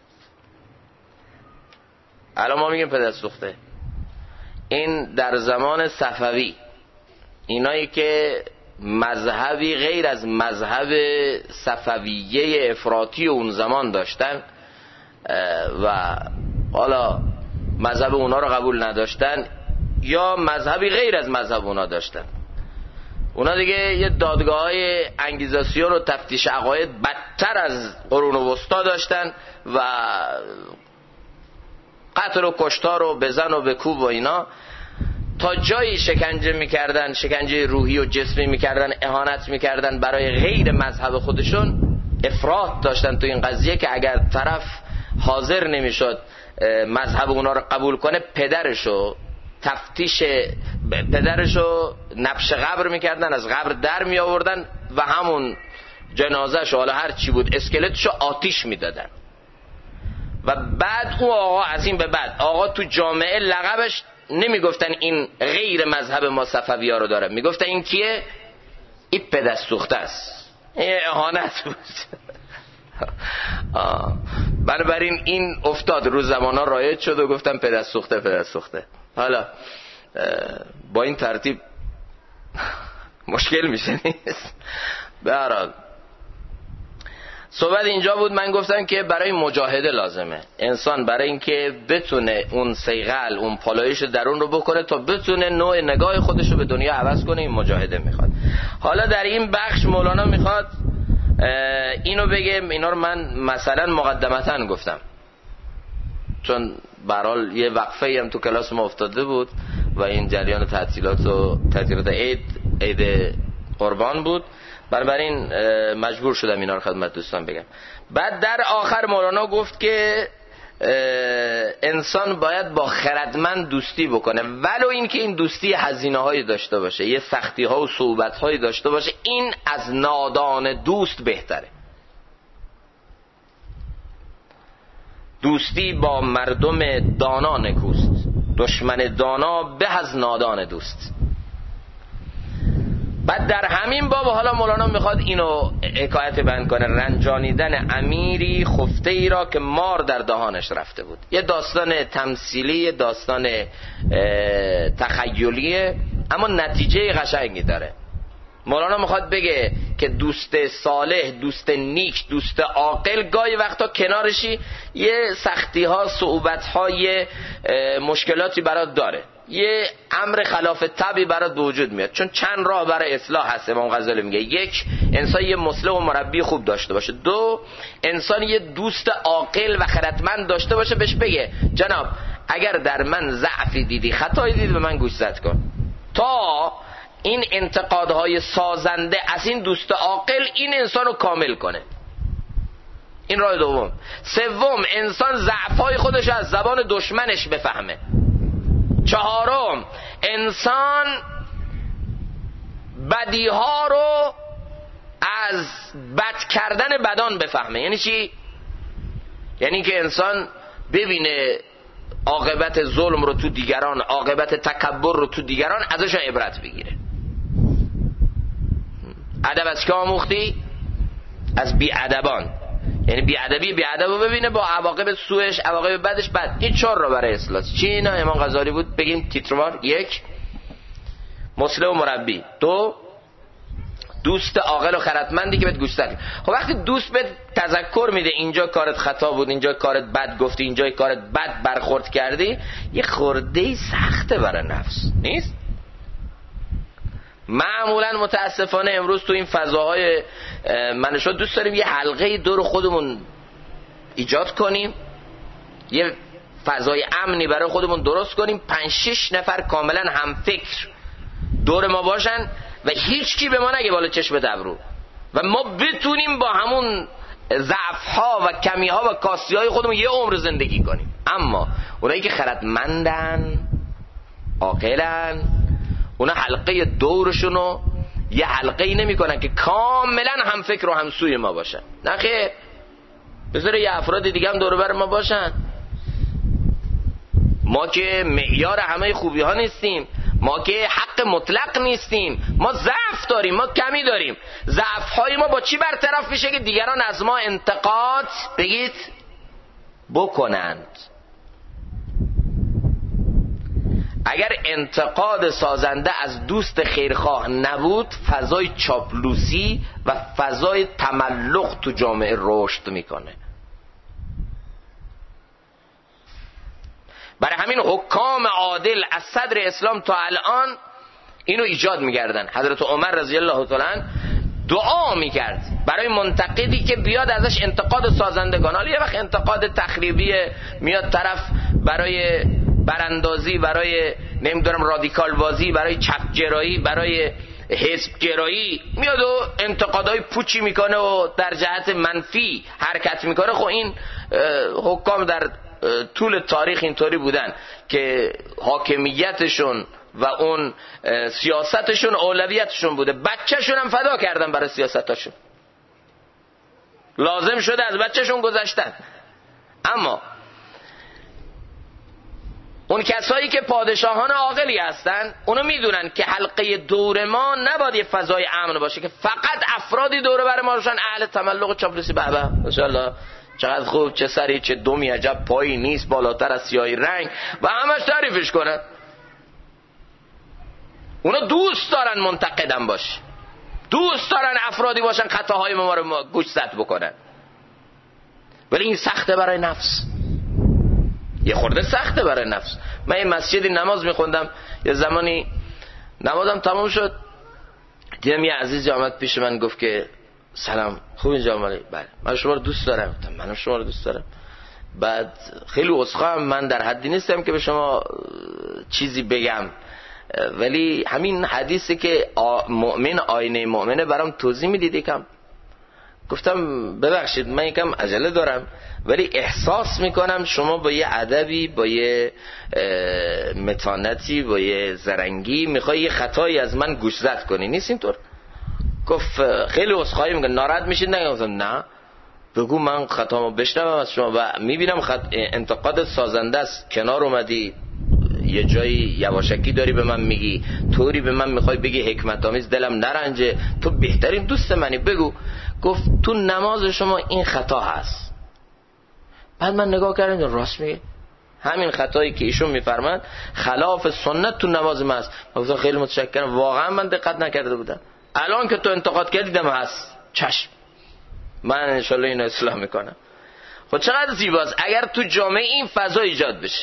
الان ما میگیم پدر سوخته، این در زمان صفوی اینایی که مذهبی غیر از مذهب صفویه افراطی اون زمان داشتن و حالا مذهب اونا رو قبول نداشتن یا مذهبی غیر از مذهب اونا داشتن، اونا دیگه یه دادگاه‌های انگیزاسیون و تفتیش عقاید بدتر از قرون وسطا داشتن و قتل و کشتار و بزن و بکوب و اینا، تا جایی شکنجه میکردن، شکنجه روحی و جسمی میکردن، اهانت میکردن برای غیر مذهب خودشون. افراط داشتن تو این قضیه که اگر طرف حاضر نمیشد مذهب اونا رو قبول کنه، پدرشو نبش قبر میکردن، از قبر در می آوردن و همون جنازهشو حالا هر چی بود اسکلتشو آتیش میدادن. و بعد اون آقا از این به بعد آقا تو جامعه لقبش نمیگفتن این غیر مذهب ما صفوی ها رو داره، میگفتن این کیه؟ این پدر سوخته است. این اهانت بود. بنابراین این افتاد رو زمان ها رایج شد و گفتن پدر سوخته پدر سوخته. حالا با این ترتیب مشکل میشه نیست. به هر حال صحبت اینجا بود، من گفتم که برای مجاهده لازمه انسان برای اینکه بتونه اون صیقل اون پالایش درون رو بکنه تا بتونه نوع نگاه خودش رو به دنیا عوض کنه، این مجاهده میخواد. حالا در این بخش مولانا میخواد اینو بگه، اینا رو من مثلا مقدمتاً گفتم چون برحال یه وقفه هم تو کلاس ما افتاده بود و این جریان تعطیلات عید عید قربان بود، بنابراین مجبور شدم اینا رو خدمت دوستان بگم. بعد در آخر مولانا گفت که انسان باید با خردمند دوستی بکنه، ولو این که این دوستی هزینه هایی داشته باشه، یه سختی ها و صعوبت هایی داشته باشه، این از نادان دوست بهتره. دوستی با مردم دانا نکوست، دشمن دانا به از نادان دوست. بعد در همین باب حالا مولانا میخواد اینو حکایت بیان کنه، رنجانیدن امیری خفته ای را که مار در دهانش رفته بود. یه داستان تمثیلی، داستان تخیلیه، اما نتیجه قشنگی داره. مولانا میخواد بگه که دوست صالح، دوست نیک، دوست عاقل گاهی وقتا کنارشی یه سختی ها، صعوبت ها، یه مشکلاتی برات داره، یه امر خلاف طبعی برات به وجود میاد. چون چند راه برای اصلاح هست. امام غزالی میگه یک، انسان یه مصلح و مربی خوب داشته باشه. دو، انسان یه دوست عاقل و خردمند داشته باشه، بهش بگه جناب اگر در من ضعفی دیدی، خطایی دیدی، به من گوشزد کن. تا این انتقادهای سازنده از این دوست عاقل این انسان رو کامل کنه. این راه دوم. سوم، انسان ضعف‌های خودش از زبان دشمنش بفهمه. چهارم، انسان بدیها رو از بد کردن بدان بفهمه. یعنی چی؟ یعنی که انسان ببینه عاقبت ظلم رو تو دیگران، عاقبت تکبر رو تو دیگران، ازشون عبرت بگیره. ادب از که آموختی؟ از بی‌ادبان. یعنی بی‌ادبی رو ببینه با عواقب سوءش، عواقب بدش. بعد این چهار رو برای اصلاح. چی اینا؟ امام غزالی بود بگیم تیتروار. یک، مصلح و مربی. دو، دوست عاقل و خردمندی که بهت گوش داد. خب وقتی دوست بهت تذکر میده اینجا کارت خطا بود، اینجا کارت بد گفتی، اینجا کارت بد برخورد کردی، یه خورده سخته برای نفس نیست؟ معمولا متاسفانه امروز تو این فضاهای من شد دوست داریم یه حلقه دور خودمون ایجاد کنیم، یه فضای امنی برای خودمون درست کنیم، 5-6 نفر کاملا هم فکر دور ما باشن و هیچ کی به ما نگه بالا چشم ابرو، و ما بتونیم با همون ضعف‌ها و کمی‌ها و کاسی‌های خودمون یه عمر زندگی کنیم. اما اونایی که خردمندن، عاقلن، اونا حلقه دورشونو یه حلقه ای نمی کنن که کاملا هم فکر و هم سوی ما باشن. نه خیر، بذاره یه افراد دیگه هم دور بر ما باشن. ما که معیار همه خوبی ها نیستیم، ما که حق مطلق نیستیم، ما ضعف داریم، ما کمی داریم. ضعف های ما با چی برطرف میشه که دیگران از ما انتقاد بگید بکنند؟ اگر انتقاد سازنده از دوست خیرخواه نبود، فضای چاپلوسی و فضای تملق تو جامعه رشد میکنه. برای همین حکام عادل از صدر اسلام تا الان اینو ایجاد میگردن. حضرت عمر رضی الله تعالی عنه دعا میکرد برای منتقدی که بیاد ازش انتقاد سازندگان. حالا یه وقت انتقاد تخریبی میاد طرف برای براندازی، برای نمیدونم رادیکال بازی، برای چپ گرایی، برای حزب گرایی میاد و انتقادهای پوچی میکنه و در جهت منفی حرکت میکنه. خب این حکام در طول تاریخ اینطوری بودن که حاکمیتشون و اون سیاستشون اولویتشون بوده، بچهشون هم فدا کردن برای سیاستشون، لازم شده از بچهشون گذشتن. اما اون کسایی که پادشاهان عاقلی هستن اونو میدونن که حلقه دور ما نباید یه فضای امن باشه که فقط افرادی دور بر ما باشن اهل تملق و چاپلوسی. به به ماشاءالله چقدر خوب، چه سری، چه دومی، عجب پایی نیست بالاتر از سیاهی رنگ، و همش تعریفش کنن. اونا دوست دارن منتقدن باش، دوست دارن افرادی باشن خطاهای ما رو گوشزد بکنن. ولی این سخته برای نفس، یه خورده سخته برای نفس. من این مسجدی نماز میخوندم، یه زمانی نمازم تمام شد، دیدم یه عزیزی آمد پیش من گفت که سلام، خوب اینجا مالی؟ بله، من شما رو دوست دارم. منم شما رو دوست دارم. بعد خیلی عذرخواهم، من در حدی نیستم که به شما چیزی بگم، ولی همین حدیثی که مؤمن آینه مؤمنه برام توضیح میدید یکم. گفتم ببخشید من یکم عجله دارم، ولی احساس میکنم شما با یه ادبی، با یه متانتی، با یه زرنگی میخوای یه خطایی از من گوشزد کنی، نیست اینطور؟ گفت خیلی عذرخواهی میکنم، ناراحت میشید؟ نه بگو من خطامو بشنوم از شما. و میبینم انتقاد سازنده است، کنار اومدی یه جایی یواشکی داری به من میگی، طوری به من میخوای بگی حکمت آمیز دلم نرنجه، تو بهترین دوست منی، بگو. گفت تو نماز شما این خطا هست. بعد من نگاه کردم راست میگه، همین خطایی که ایشون میفرماد خلاف سنت تو نماز من هست. گفتم خیلی متشکرم، واقعا من دقت نکرده بودم، الان که تو انتقاد کردی دیدم هست، چشم من انشالله اینو اصلاح میکنم. خب چقدر زیباست اگر تو جامعه این فضا ایجاد بشه،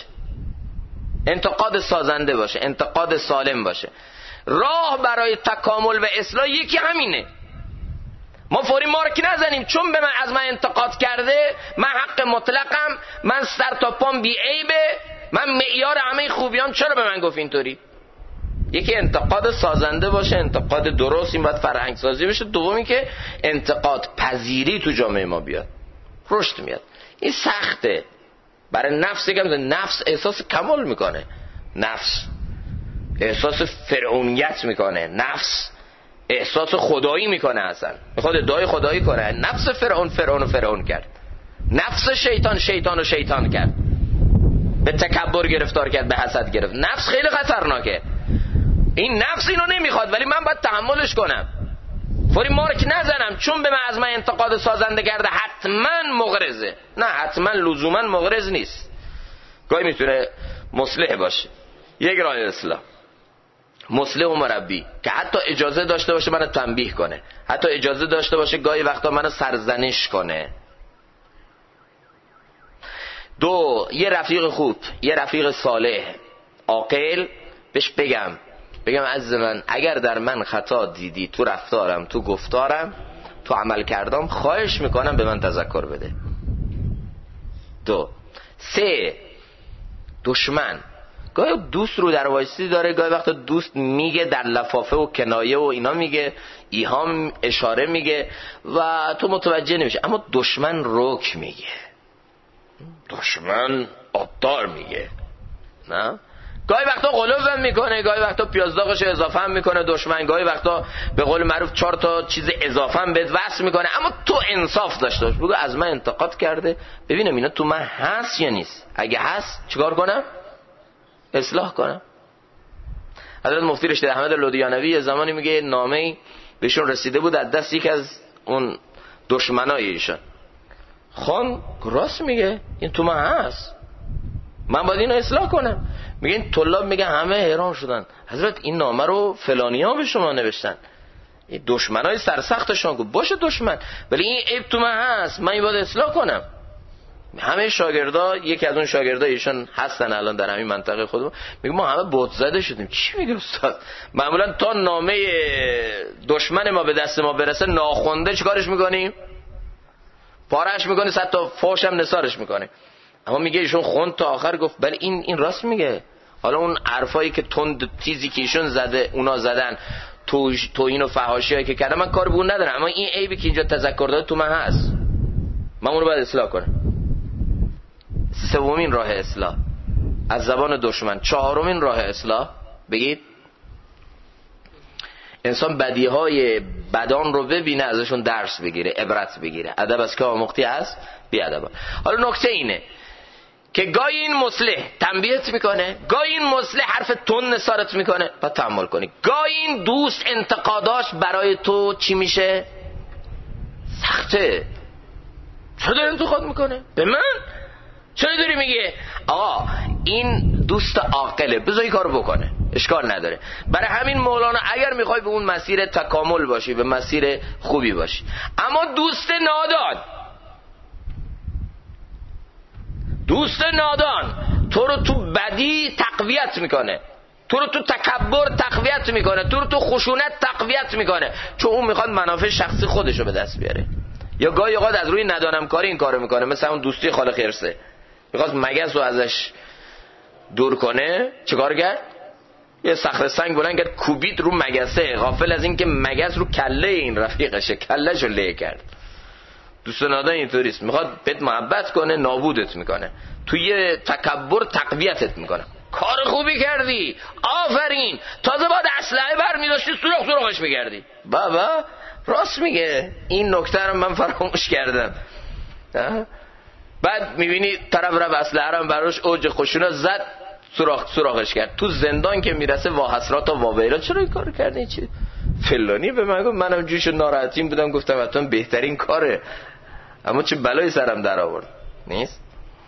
انتقاد سازنده باشه، انتقاد سالم باشه. راه برای تکامل و اصلاح یکی همینه. ما فوری مارک نزنیم چون به من از من انتقاد کرده من حق مطلقم، من سر تا پام بی عیبه، من معیار همه خوبیام، چرا به من گفت اینطوری؟ یکی انتقاد سازنده باشه، انتقاد درست، این باید فرهنگ سازی بشه. دومی که انتقاد پذیری تو جامعه ما بیاد، رشد میاد. این سخته برای نفس، نفس احساس کمال میکنه، نفس احساس فرعونیت میکنه، نفس احساس خدایی میکنه، اصلا میخواد ادعای خدایی کنه. نفس فرعون کرد، نفس شیطان کرد، به تکبر گرفتار کرد، به حسد گرفت. نفس خیلی خطرناکه. این نفس اینو نمیخواد، ولی من باید تحملش کنم، فوری مارک نزنم چون به من از من انتقاد سازنده کرده حتما مغرضه. نه، حتما لزوما مغرض نیست، گاهی میتونه مصلح باشه. یک راه اصلاح، مصلح و مربی که حتی اجازه داشته باشه منو تنبیه کنه، حتی اجازه داشته باشه گاهی وقتا منو سرزنش کنه. دو، یه رفیق خوب، یه رفیق صالح عاقل، بهش بگم عزیز من اگر در من خطا دیدی تو رفتارم، تو گفتارم، تو عمل کردم، خواهش میکنم به من تذکر بده. دو. سه، دشمن. گاهی دوست رو در وایسی داره، گاهی وقتا دوست میگه در لفافه و کنایه و اینا میگه، ایهام اشاره میگه و تو متوجه نمیشه، اما دشمن رک میگه، دشمن آبدار میگه. نه، گاهی وقتا غلوف هم میکنه، گاهی وقتا پیازداغش اضافه هم میکنه دشمن، گاهی وقتا به قول معروف 4 تا چیز اضافه هم بهت وصل میکنه. اما تو انصاف داشته باش، بگو از من انتقاد کرده، ببینم اینا تو من هست یا نیست، اگه هست چیکار کنم؟ اصلاح کنم. حضرت مفتی رشید احمد لودیانوی یه زمانی میگه نامه‌ای بهشون رسیده بود از دست یک از اون دشمنای ایشان. خان راست میگه، این تو من هست، من باید اینو اصلاح کنم. میگه این طلاب میگه همه حیران شدن، حضرت این نامه رو فلانی‌ها به شما نوشتن، این دشمنای سرسختشون. گفت باشه دشمن، ولی این عیب تو من هست، من باید اصلاح کنم. همه شاگردا، یکی از اون شاگردا ایشون هستن الان در همین منطقه خودمون، میگه ما همه بت زده شدیم. چی میگه استاد؟ معمولا تا نامه دشمن ما به دست ما برسه ناخونده چیکارش میکنیم؟ پارهش میکنه، صد تا فوش هم نثارش میکنه. اما میگه ایشون خوند تا آخر، گفت بله این راست میگه. حالا اون حرفایی که تند تیزی که ایشون زده، اونا زدن، تو اینو فحاشیایی که کردن، من کار به اون ندارم، اما این عیبی که اینجا تذکر داده تو من هست، من اونو باید اصلاح کنم. سومین راه اصلاح از زبان دشمن. چهارمین راه اصلاح بگید انسان بدیهای بدان رو ببینه، ازشون درس بگیره، عبرت بگیره. ادب از که آموختی هست بی ادب. حالا نکته اینه که گاهی این مصلح تنبیهت میکنه، گاهی این مصلح حرف تند نثارت میکنه، باید تحمل کنی. گاهی این دوست انتقاداش برای تو چی میشه؟ سخته. چرا داری انتقاد میکنه به من؟ چرا داری میگه آقا این دوست عاقله، بذار این کارو بکنه، اشکال نداره. برای همین مولانا اگر میخوای به اون مسیر تکامل باشی، به مسیر خوبی باشی، اما دوست نادان تو رو تو بدی تقویت میکنه، تو رو تو تکبر تقویت میکنه، تو رو تو خشونت تقویت میکنه، چون اون میخواد منافع شخصی خودشو به دست بیاره. یا گاهی اوقات از روی ندانم کاری این کارو میکنه، مثلا اون دوستی خاله خرسه، میخواد مگس رو ازش دور کنه، چیکار کرد؟ یه صخره سنگ بلند کرد کوبید رو مگسه، غافل از این که مگس رو کله این رفیقشه، کلهشو له کرد. دوست نادان اینطوریست، میخواد بهت محبت کنه نابودت میکنه، توی تکبر تقویتت میکنه. کار خوبی کردی، آفرین، تازه بعد اسلحه برمی‌داشتی سوراخش می‌کردی. بابا راست میگه، این نکته رو من فراموش کردم. بعد میبینی طرف رو اسلحه رو براش اوج خشونت زد، سوراخش کرد. تو زندان که میرسه وا حسرات و واویلا، چرا این کارو کردی؟ چی فلانی به من گفت، منم جوش ناراحتیم بودم، گفتم حتما بهترین کاره، اما چه بلایی سرم در آورد. نیست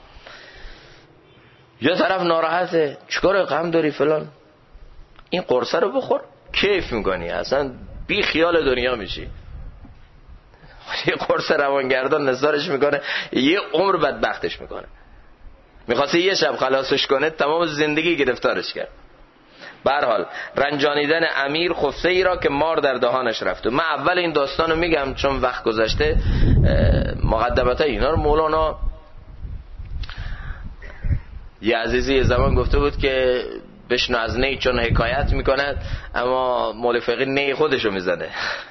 یه طرف ناراحته، چیکار غم داری فلان، این قرصه رو بخور کیف میکنی، اصلا بی خیال دنیا میشی. یه قرص روانگردان نثارش میکنه، یه عمر بدبختش میکنه. میخواسته یه شب خلاصش کنه، تمام زندگی گرفتارش کرد. به هر حال رنجانیدن امیر خفته ای را که مار در دهانش رفت. من اول این داستانو میگم چون وقت گذشته، مقدمتا اینا رو مولانا یه عزیزی یه زمان گفته بود که بشنو از نی چون حکایت میکند، اما مولوی فقیه نی خودشو میزنه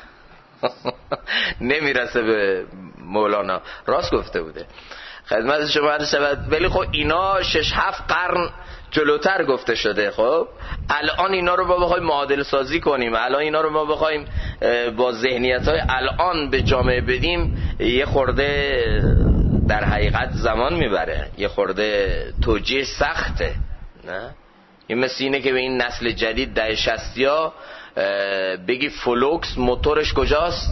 نمیرسه به مولانا. راست گفته بوده، خدمت شما عرض شود. ولی خب اینا 6-7 قرن جلوتر گفته شده. خب الان اینا رو ما بخوایم معادل سازی کنیم، الان اینا رو ما بخوایم با ذهنیت‌های الان به جامعه بدیم، یه خورده در حقیقت زمان میبره، یه خورده توجیه سخته. نه این مثل اینه که به این نسل جدید ده 60 بگی فلوکس موتورش کجاست؟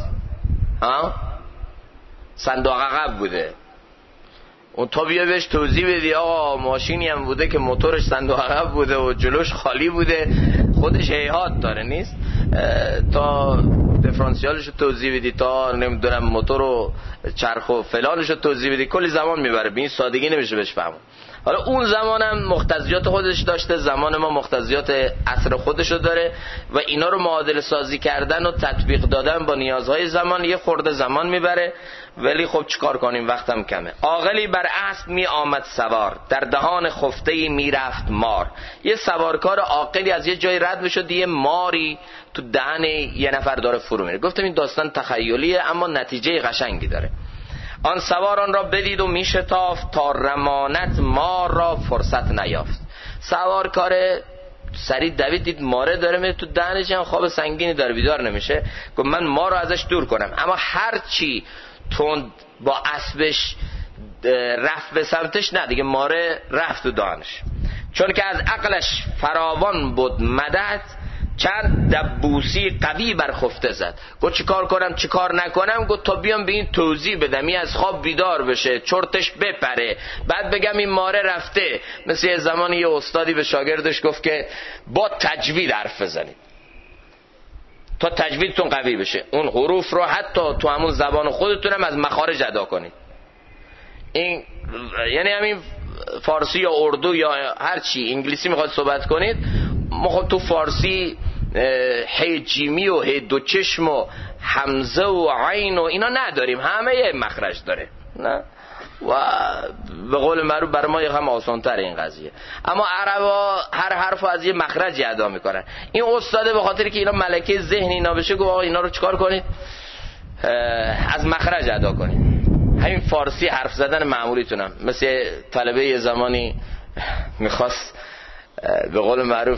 صندوق عقب بوده. اون تا بیا بهش توضیح بدی آقا ماشینی هم بوده که موتورش صندوق عقب بوده و جلوش خالی بوده، خودش هیهات داره، نیست تا دیفرانسیالش رو توضیح بدی، تا نمیدونم موتور و چرخ و فلانش رو توضیح بدی، کلی زمان میبره، به این سادگی نمیشه بهش فهمون. حالا اون زمانم مقتضیات خودش داشته، زمان ما مقتضیات عصر خودشو داره و اینا رو معادله سازی کردن و تطبیق دادن با نیازهای زمان یه خورده زمان میبره. ولی خب چیکار کنیم، وقتم کمه. عاقلی بر اسب می آمد سوار، در دهان خفته‌ای می رفت مار. یه سوارکار عاقلی از یه جای رد میشد، یه ماری تو دهن یه نفر داره فرو میره. گفتم این داستان تخیلیه اما نتیجه قشنگی داره. آن سواران را بدید و میشتافت، تا رمانت مار را فرصت نیافت. سوارکار سریع دوید، دید ماره داره میره تو دهنش، هم خواب سنگینی داره، بیدار نمیشه. گفت من مار رو ازش دور کنم. اما هر چی تند با اسبش رفت به سمتش، نه دیگه ماره رفت تو دهنش. چون که از عقلش فراوان بود مدد، چند دبوسی قوی بر خفته زد. گفت چیکار کنم چیکار نکنم؟ گفت تا بیام به این توضیح بدم، این از خواب بیدار بشه، چرتش بپره، بعد بگم این ماره رفته. مثل یه زمانی یه استادی به شاگردش گفت که با تجوید حرف بزنید تا تجویدتون قوی بشه، اون حروف رو حتی تو همون زبان خودتونم از مخارج ادا کنید. این یعنی همین فارسی یا اردو یا هر چی انگلیسی میخواد صحبت کنید، ما خب تو فارسی هی جیمی و هی دو چشم و همزه و عین و اینا نداریم، همه یه مخرج داره، نه؟ و به قول معروف برای ما هم آسان تر این قضیه. اما عربا هر حرفو از یه مخرجی ادا میکنن. این استاده به خاطر که اینا ملکه ذهنی اینا بشه، گفت آقا اینا رو چیکار کنید؟ از مخرج ادا کنید. همین فارسی حرف زدن معمولیتونم، مثل طلبه یه زمانی میخواست به قول معروف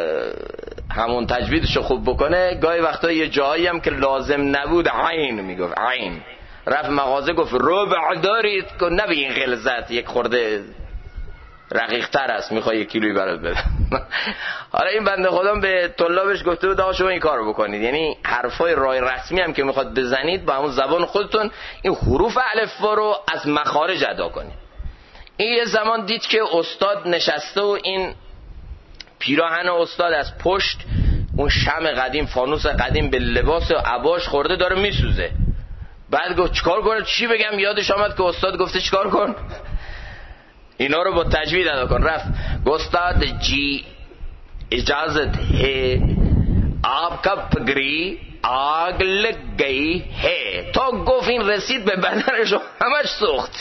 همون تجویدشو خوب بکنه، گاهی وقتا یه جایی هم که لازم نبود عین میگفت، عین. رفت مغازه گفت ربع دارید، که نه به این غلظت، یک خورده رقیق تر است، میخوای 1 کیلویی برات بدم. حالا این بنده خدا به طلابش گفته بود آقا شما این کارو بکنید، یعنی حرفای رای رسمی هم که میخواد بزنید با همون زبان خودتون این حروف الفبا رو از مخارج ادا کنید. این یه زمان دید که استاد نشسته و این پیراهن استاد از پشت اون شمع قدیم، فانوس قدیم به لباس و عباش خورده داره میسوزه. بعد گفت چیکار کنم، چی بگم؟ یادش آمد که استاد گفته چیکار کن؟ اینا رو با تجوید ادا کن. رفت استاد جی اجازت ہے آپ کا پگری آگ لگ گئی ہے، تا گفت این رسید به بدنش همش سوخت.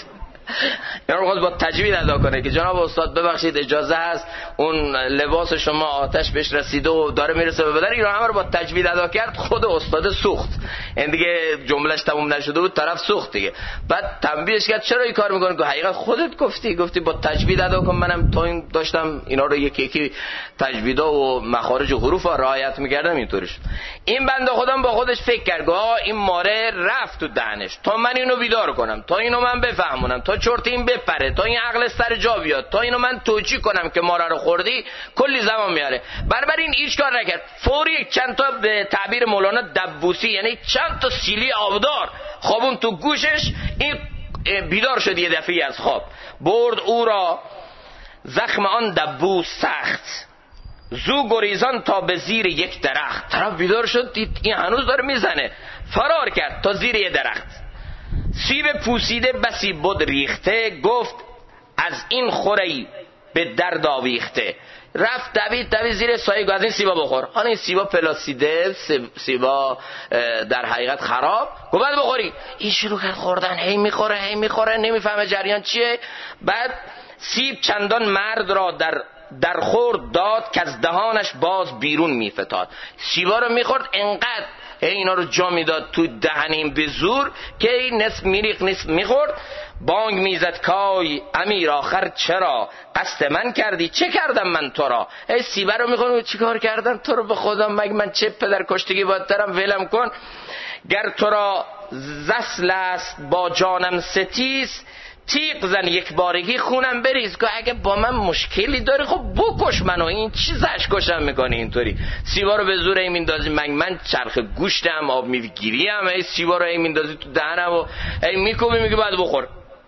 اینا رو با تجوید ادا کنه که جناب استاد ببخشید اجازه هست اون لباس شما آتش بهش رسیده و داره میرسه به بدن. اینا همه رو با تجوید ادا کرد. خود استاد سوخت، این دیگه جملهش تموم نشده بود، طرف سوخت دیگه. بعد تنبیهش کرد چرا این کار میکنی؟ که حقیقت خودت گفتی با تجوید ادا کن. منم تا این داشتم اینا رو یکی یکی تجویدا و مخارج و حروف ها رعایت میکردم، اینطوری شد. این بنده خودم با خودش فکر کرد این ماره رفت تو دهنش، تا من اینو بیدار کنم، تا اینو من بفهمونم، تا چرت این بپره، تا این عقل سر جا بیاد، تا اینو من توجیه کنم که ماره رو خوردی، کلی زمان میاره. بنابراین هیچ کار نکرد، فوری چند تا به تعبیر مولانا دبوسی، یعنی چند تا سیلی آبدار خوابون تو گوشش. این بیدار شد یه دفعه از خواب، برد او را زخم آن دبوس سخت، زو گریزان تا به زیر یک درخت. طرف بیدار شد، دید این هنوز داره میزنه، فرار کرد تا زیر یک درخت. سیب پوسیده بسی بود ریخته، گفت از این خوری به درد آویخته. رفت دوید زیر سایه، گفت از این سیبا بخور. حالا این سیبا پلاسیده، سیبا در حقیقت خراب، گفت بعد بخوری. این شروع کرد خوردن، هی میخوره نمیفهمه جریان چیه. بعد سیب چندان مرد را در خورد داد که از دهانش باز بیرون میفتاد. سیبا رو میخورد، انقدر اینا رو جا میداد تو دهنیم به زور که این نصف میریخ نصف میخورد. بانگ میزد کای امیر آخر چرا قصد من کردی؟ چه کردم من تو را؟ ای سیبا رو میخورد، چی کار کردم تو رو به خدا؟ مگه من چه پدر کشتگی باید دارم؟ ولم کن. گر تو را زسل است با جانم ستیز، تیغ زن یک بارگی خونم بریز. که اگه با من مشکلی داری خب بکش منو، این چی زش کشم میکنی اینطوری؟ سیبا رو به زور این میندازی، من چرخ گوشتم آب میگیریم، ای سیبا رو این میندازی تو دهنم و ای میکوبی، میگه بعد بخور.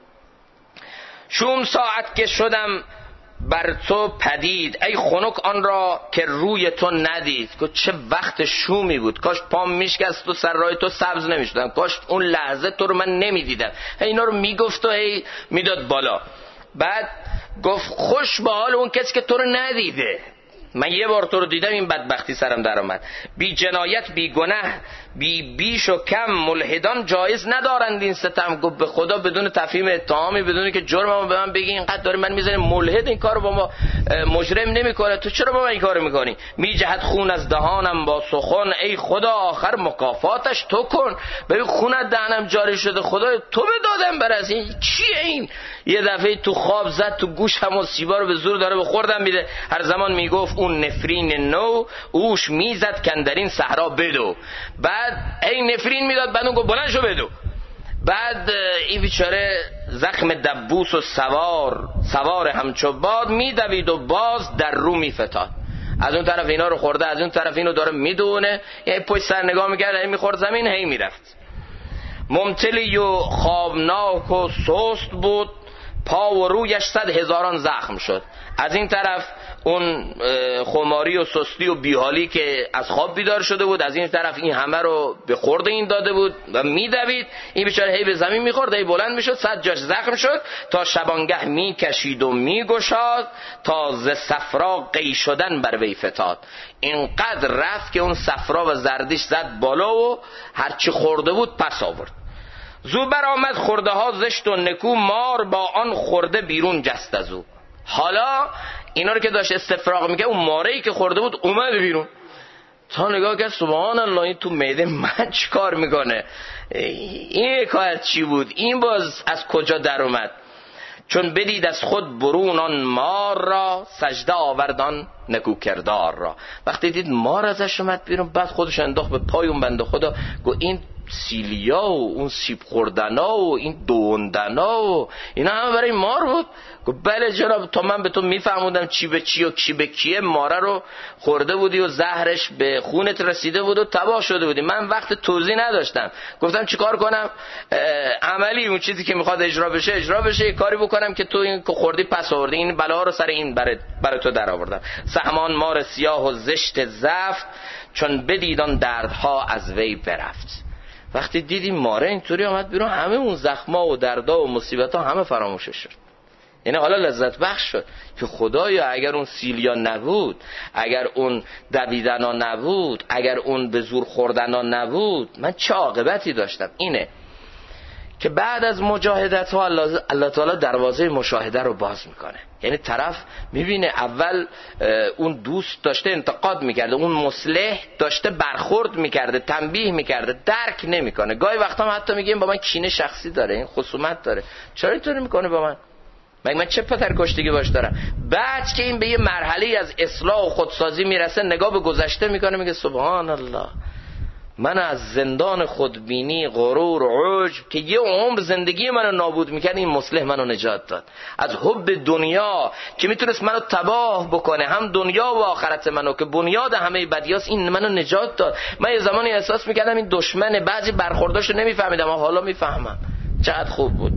شوم ساعت که شدم بر تو پدید، ای خنک آن را که روی تو ندید. که چه وقت شومی بود، کاش پام میشکست و سر راه تو سبز نمیشدم، کاش اون لحظه تو رو من نمیدیدم. اینا رو میگفت و هی میداد بالا. بعد گفت خوش به حال اون کسی که تو رو ندیده، من یه بار تو رو دیدم این بدبختی سرم در آمد. بی جنایت بی گناه بی بیش و کم ملحدان جایز ندارند این ستم. گفت به خدا بدون تفهیم اتهامی، بدون که جرممو به من بگی اینقدر داره من میزنه، ملحد این کارو با ما مجرم نمیکنه، تو چرا با من این کارو میکنی؟ میجهد خون از دهانم با سخن، ای خدا آخر مکافاتش تو کن. ببین خون از دهنم جاری شده، خدا تو به دادم برس. این چیه این؟ یه دفعه تو خواب زد تو گوشم و سیبا رو به زور داره به خوردم میده. هر زمان میگفت اون نفرین نو اوش میزد کندرین صحرا بدو. بعد این نفرین میداد، بعد اون گفت بلند شو بدو. بعد این بیچاره زخم دبوس و سوار همچو باد میدوید و باز در رو میفتاد. از اون طرف اینا رو خورده، از اون طرف اینو داره میدونه، یعنی پشت سر نگاه میکرد، هی میخورد زمین، هی میرفت. ممتلی و خوابناک و سست بود، پا و رویش 100,000 زخم شد. از این طرف اون خماری و سستی و بیحالی که از خواب بیدار شده بود، از این طرف این همه رو به خورد این داده بود و میدوید. این بیچاره هی به زمین میخورد، هی بلند میشد، 100 جاش زخم شد، تا شبانگه میکشید و میگشاد، تا ز صفرا قی شدن بر وی فتاد. اینقدر رفت که اون صفرا و زردیش زد بالا و هرچی خورده بود پس آورد. زو بر آمد خورده ها زشت و نکو، مار با آن خورده بیرون جست از او. حالا اینا رو که داشت استفراغ میکنه، اون ماره‌ای که خورده بود اومد بیرون. تا نگاه کرد سبحان الله، این تو معده من چی کار میکنه؟ این حکایت چی بود؟ این باز از کجا در اومد؟ چون بدید از خود برون آن مار را، سجده آوردان نکو کردار را. وقتی دید مار ازش اومد بیرون، بعد خودش انداخت به پای اون بنده خدا، گفت این سیلیا و اون سیب خوردنا و این دوندنا و اینا همه برای مار بود؟ گفت بله جناب، تا من به تو میفهموندم چی به چی و کی به کیه، ماره رو خورده بودی و زهرش به خونت رسیده بود و تباه شده بودی، من وقت توضیح نداشتم، گفتم چیکار کنم عملی اون چیزی که میخواد اجرا بشه یه کاری بکنم که تو این که خوردی پس آوردی، این بلا رو سر این برای تو در آوردم. سهمان مار سیاه و زشت زفت، چون بدیدان دردها از وی برفت. وقتی دیدیم ماره اینطوری آمد بیرون، همه اون زخما و دردا و مصیبت‌ها همه فراموشش شد. یعنی حالا لذت بخش شد که خدایا اگر اون سیلیا نبود، اگر اون دویدنا نبود، اگر اون به زور خوردنا نبود، من چه عاقبتی داشتم. اینه که بعد از مجاهدت ها الله تعالی دروازه مشاهده رو باز میکنه. یعنی طرف میبینه اول اون دوست داشته انتقاد میکرده، اون مصلح داشته برخورد میکرده، تنبیه میکرده، درک نمیکنه. گاهی وقتا هم حتی میگیم با من کینه شخصی داره، این خصومت داره، چرا اینطوری میکنه با من؟ من چه پتر کشتگی باش دارم؟ بعد که این به یه مرحله از اصلاح و خودسازی میرسه، نگاه به گذشته میکنه، میگه سبحان الله، من از زندان خودبینی، غرور، عجب که یه عمر زندگی منو نابود میکرد، این مصلح منو نجات داد. از حب دنیا که میتونست منو تباه بکنه، هم دنیا و آخرت منو که بنیاد همه بدیاست، این منو نجات داد. من یه زمانی احساس میکردم این دشمنه، بعضی برخورداشو نمیفهمیدم، اما حالا میفهمم. چقدر خوب بود.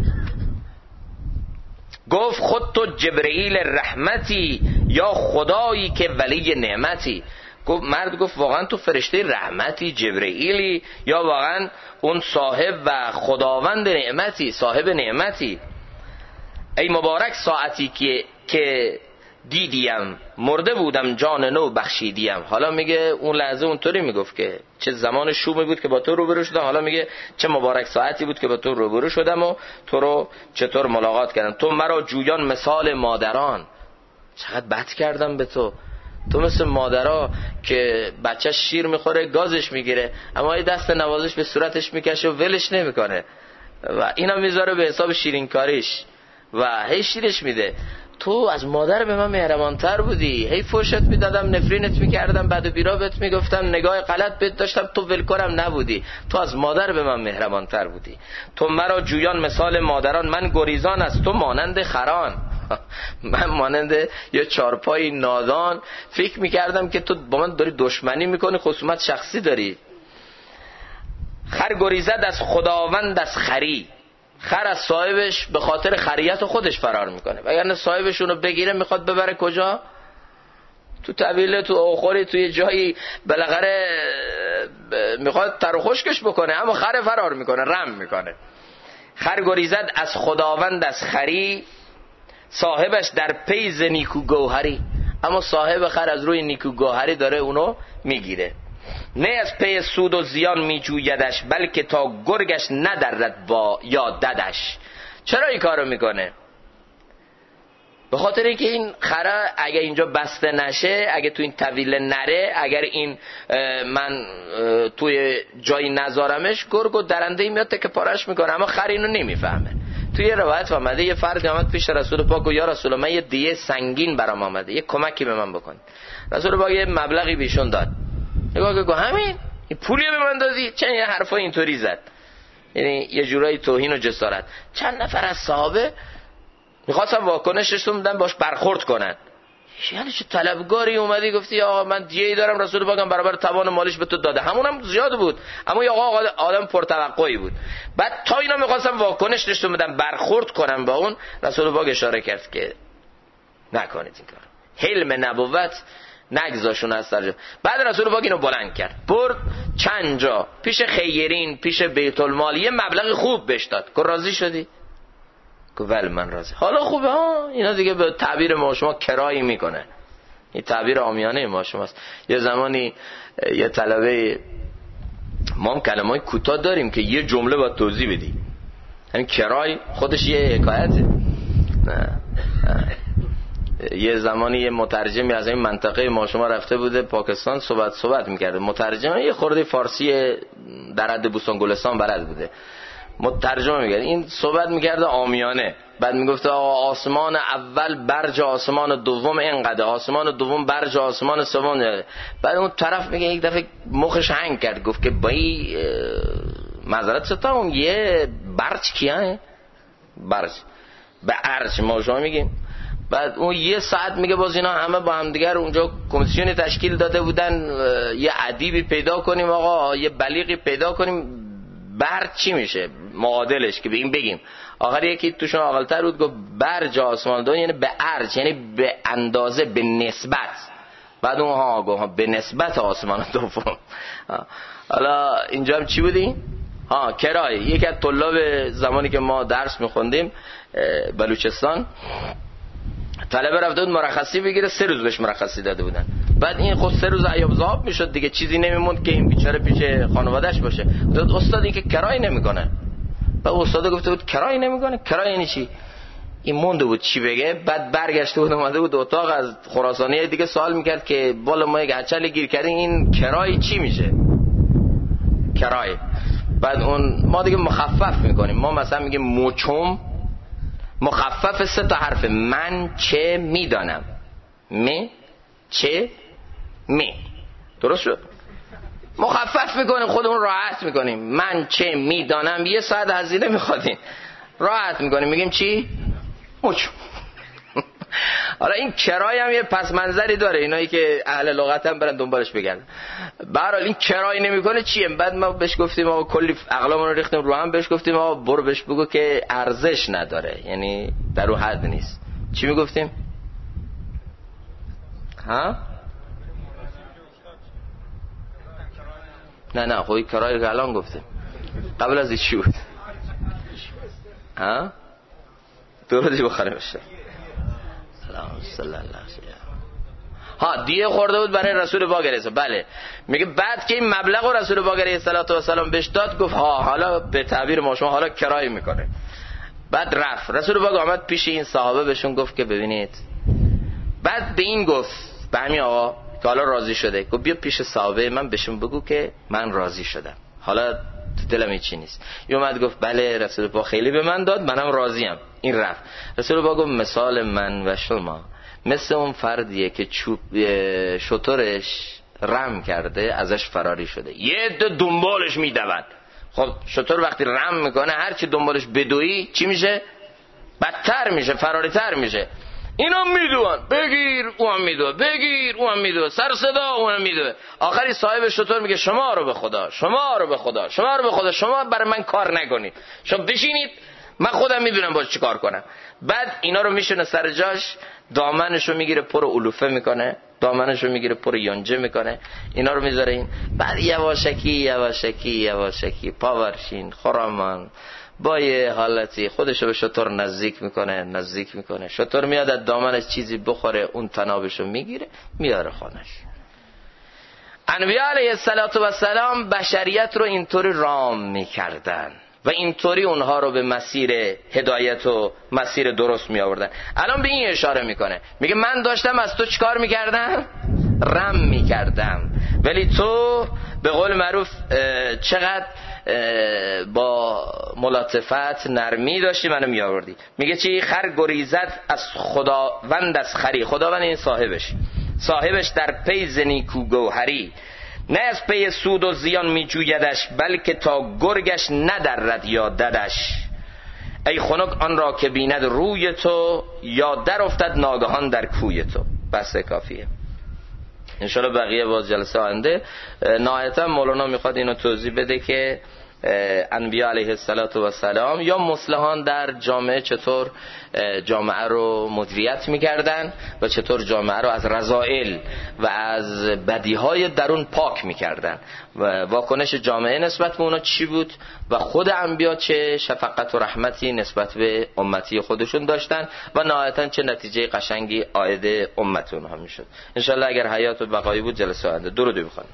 گفت خود تو جبرئیل رحمتی یا خدایی که ولی نعمتی. مرد گفت واقعا تو فرشته رحمتی، جبرئیلی، یا واقعا اون صاحب و خداوند نعمتی، صاحب نعمتی. ای مبارک ساعتی که دیدیم، مرده بودم جان نو بخشیدیم. حالا میگه اون لحظه اونطوری میگفت که چه زمان شومی بود که با تو روبرو شدم، حالا میگه چه مبارک ساعتی بود که با تو روبرو شدم و تو رو چطور ملاقات کردم. تو مرا جویان مثال مادران. چقدر بد کردم به تو مثل مادرها که بچه شیر میخوره گازش میگیره، اما یه دست نوازش به صورتش میکشه و ولش نمیکنه و اینا میذاره به حساب شیرینکاریش و هی شیرش میده. تو از مادر به من مهربانتر بودی، هی فوشت میدادم، نفرینت میکردم، بد و بیرا بهت میگفتم، نگاه غلط بهت داشتم، تو ولکرم نبودی. تو از مادر به من مهربانتر بودی. تو مرا جویان مثال مادران، من گریزان از تو مانند خران. من مانند یه چارپای نادان فکر میکردم که تو با من داری دشمنی میکنی، خصومت شخصی داری. خر گریزد از خداوند از خری. خر از صاحبش به خاطر خریت خودش فرار میکنه، وگرنه صاحبشونو بگیره میخواد ببره کجا؟ تو طویله، تو اوخوری، تو یه جایی بالاخره میخواد تر و خشکش بکنه، اما خر فرار میکنه، رم میکنه. خر گریزد از خداوند از خری، صاحبش در پیز نیکوگوهری. اما صاحب خر از روی نیکوگوهری داره اونو میگیره. نه از پی سود و زیان میجویدش، بلکه تا گرگش ندرد با یا ددش. چرا این کارو میکنه؟ به خاطر اینکه این خره اگه اینجا بسته نشه، اگه تو این طویله نره، اگر این من توی جایی نذارمش، گرگ و درنده میاد تکه پارش میکنه. اما خر اینو نمیفهمه. توی یه روایت آمده یه فرد آمد پیش رسول پاک و یا رسول من یه دیه سنگین برام آمده، یه کمکی به من بکن. رسول پاک یه مبلغی بیشون داد. نگاه که همین این پولی به من دادی؟ چند یه حرفا اینطوری زد، یعنی یه جورایی توهین و جسارت. چند نفر از صحابه میخواستم واکنششون بدن، باش برخورد کنن. یعنی چه طلبگاری اومدی گفتی آقا من دیه‌ای دارم، رسول پاکم برابر توان مالش به تو داده، همونم زیاد بود، اما یه آقا آدم پرتوقعی بود. بعد تا اینا میخواستم واکنش نشون بدم، برخورد کنم با اون، رسول پاک اشاره کرد که نکنید این کار، حلم نبوت نگذاشون از سرجا. بعد رسول پاک اینو بلند کرد، برد چند جا پیش خیرین، پیش بیت المال، یه مبلغ خوب بهش داد. که راضی شدی؟ گفت ولی من راضی. حالا خوبه ها، اینا دیگه به تعبیر ما شما کرایی میکنه، این تعبیر عامیانه ما شماست. یه زمانی یه طلبه، ما هم کلمه‌های کوتاه داریم که یه جمله باید توضیح بدی، همین کرای خودش یه حکایته. یه زمانی یه مترجمی از این منطقه ما شما رفته بوده پاکستان، صحبت میکرده. مترجم یه خورده فارسی در حد بوستان گلستان بلد بوده، مترجم میگه این صحبت میکرده عامیانه. بعد میگفته آقا آسمان اول برج آسمان دوم اینقدر، آسمان دوم برج آسمان سوم. بعد اون طرف میگه یک دفعه مخش هنگ کرد، گفت که بایی معذرت ستا اون یه برج کیه؟ برج به ارج ما شما میگیم. بعد اون یه ساعت میگه باز اینا همه با هم دیگر اونجا کمیسیونی تشکیل داده بودن، یه ادیبی پیدا کنیم آقا، یه بلیغی پیدا کنیم، برج چی میشه معادلش که به این بگیم. آخر یکی توشون عاقل‌تر بود گفت برج آسمان دوم یعنی به ارج، یعنی به اندازه، به نسبت. بعد اون ها گفت به نسبت آسمان دوم. حالا اینجا هم چی بودیم؟ کرای. یکی از طلاب زمانی که ما درس میخوندیم بلوچستان، طلبه رفته بود مرخصی بگیره، 3 روز بهش مرخصی داده بودن. بعد این خود 3 روز ایاب ذهاب میشد دیگه، چیزی نمیموند که این بیچاره پیش خانواده‌اش باشه. استاد این که کرای نمیکنه، بعد استاد گفته بود کرای نمیکنه. کرای یعنی چی؟ این مونده بود چی بگه. بعد برگشته بود اومده بود اتاق، از خراسانی دیگه سوال میکرد که بالا ما یک اچل گیر کردیم، این کرای چی میشه؟ کرای. بعد اون ما دیگه مخفف میکنیم، ما مثلا میگیم موچم، مخفف 3 تا حرف، من چه میدانم، می چه می، درست شد؟ مخفف میکنیم، خودمون راحت میکنیم. من چه میدانم 1 ساعت هزینه میخوادیم، راحت میکنیم میگیم چی؟ موچم. حالا این کرای هم یه پس منظری داره، اینایی که اهل لغت هم برن دنبالش بگن. به هر حال این کرای نمیکنه چیه؟ بعد ما بهش گفتیم، ما کلی اقلامون رو ریختیم رو هم، بهش گفتیم ما برو بهش بگو که ارزش نداره، یعنی در اون حد نیست. چی میگفتیم؟ ها؟ نه خودی کرای که الان گفتیم، قبل از این چی بود؟ ها؟ درودی بخاره بشه. ها، دیه خورده بود برای رسول پاک علیه السلام. بله، میگه بعد که این مبلغ رو رسول پاک علیه السلام بهش داد، گفت ها حالا به تعبیر ما شما حالا کرای میکنه. بعد رفت رسول پاک آمد پیش این صحابه، بهشون گفت که ببینید، بعد به این گفت، به همین آقا که حالا راضی شده، گفت بیا پیش صحابه من بهشون بگو که من راضی شدم، حالا دلم هیچی نیست. یومد گفت بله رسول پاک خیلی به من داد، منم راضیم. این رفت. رسول پاک گفت مثال من و شما مثل اون فردیه که چوب شترش رم کرده ازش فراری شده، یه عده دنبالش میدود. خب شتر وقتی رم میکنه هر چی دنبالش بدوی چی میشه؟ بدتر میشه، فراری تر میشه. اینا میدون، بگیر اون میدون، بگیر اون میدون، سر صدا اون میدون. آخری صاحب شتر میگه شما رو به خدا، شما رو به خدا، شما رو به خدا، شما برای من کار نکنید، شما بشینید من خودم میدونم باید چی کار کنم. بعد اینا رو میشونه سر جاش، دامنشو میگیره پر علوفه میکنه، دامنشو میگیره پر یونجه میکنه، اینا رو میذاره این. بعد یواشکی پاورشین خرامان با یه حالتی خودشو به شتر نزدیک میکنه. شتر میاد از دامنش چیزی بخوره، اون تنابشو میگیره میاره خانش. انبیاء علیه السلام بشریت رو اینطوری رام میکردن و اینطوری اونها رو به مسیر هدایت و مسیر درست می آوردن. الان به این اشاره میکنه، میگه من داشتم از تو چیکار میکردم؟ رم میکردم، ولی تو به قول معروف چقدر با ملاطفت نرمی داشتی منو می آوردی. میگه چی؟ خر گریزد از خداوند از خری، خداوند این صاحبش در پی نیکو گوهری، نه از پی سود و زیان می جویدش، بلکه تا گرگش ندرد یا ددش. ای خنک آن را که بیند روی تو، یا در افتد ناگهان در کوی تو. بس کافیه. انشالله بقیه باز جلسه آینده. نهایتا مولانا میخواد اینو توضیح بده که انبیاء علیه السلام یا مصلحان در جامعه چطور جامعه رو مدیریت میکردن و چطور جامعه رو از رذائل و از بدیهای درون پاک میکردن و واکنش جامعه نسبت به اونا چی بود و خود انبیا چه شفقت و رحمتی نسبت به امتی خودشون داشتن و نهایتا چه نتیجه قشنگی عاید امت اونها میشد. انشالله اگر حیات و بقایی بود جلسه آینده درود بخونیم.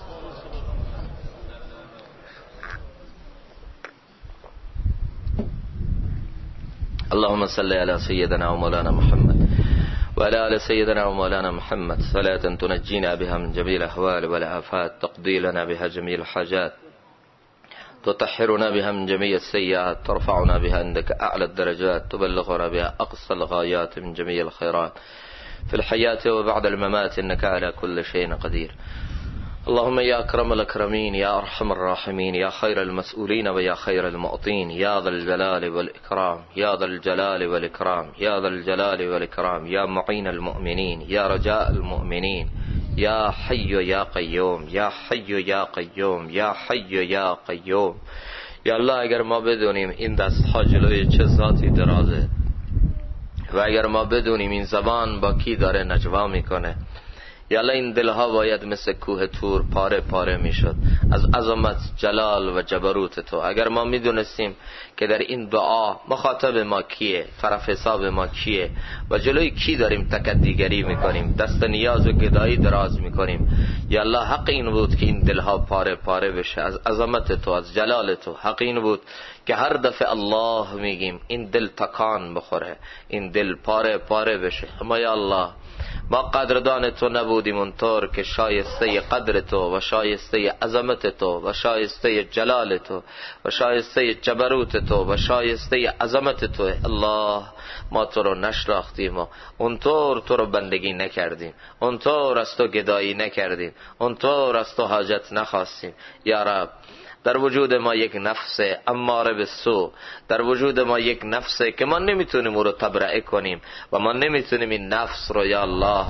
اللهم صل على سيدنا ومولانا محمد وعلى آل سيدنا ومولانا محمد صلاة تنجينا بها من جميع الأحوال والآفات، تقضي لنا بها جميع الحاجات، تطهرنا بها من جميع السيئات، ترفعنا بها عندك أعلى الدرجات، تبلغنا بها أقصى الغايات من جميع الخيرات في الحياة وبعد الممات، إنك على كل شيء قدير. اللهم يا أكرم الأكرمين، يا أرحم الراحمين، يا خير المسؤولين ويا خير المعطين، يا ذا الجلال والإكرام، يا ذا الجلال والإكرام، يا ذا الجلال والإكرام، يا معين المؤمنين، يا رجاء المؤمنين، يا حي يا قيوم، يا حي يا قيوم، يا حي يا قيوم. یا الله اگر ما بدونیم این دستها جلوی چه ذاتی درازه و اگر ما بدونیم این زبان با کی داره نجوا میکنه، یا الله این دلها باید مثل کوه طور پاره پاره میشد از عظمت جلال و جبروت تو. اگر ما میدونستیم که در این دعا مخاطب ما کیه، طرف حساب ما کیه و جلوی کی داریم تکدیگری میکنیم، دست نیاز و گدایی دراز میکنیم، یا الله حق این بود که این دلها پاره پاره بشه از عظمت تو، از جلال تو. حق این بود که هر دفعه الله میگیم این دل تکان بخوره، این دل پاره پاره بشه. اما یا الله ما قدردان تو نبودیم اونطور که شایسته قدر تو و شایسته عظمت تو و شایسته جلال تو و شایسته جبروت تو و شایسته عظمت تو. الله ما تو رو نشناختیم و اونطور تو رو بندگی نکردیم، اونطور از تو گدایی نکردیم، اونطور از تو حاجت نخواستیم. یا رب در وجود ما یک نفس اماره به سو، در وجود ما یک نفسه که ما نمیتونیم او رو تبرئه کنیم و ما نمیتونیم این نفس رو یا الله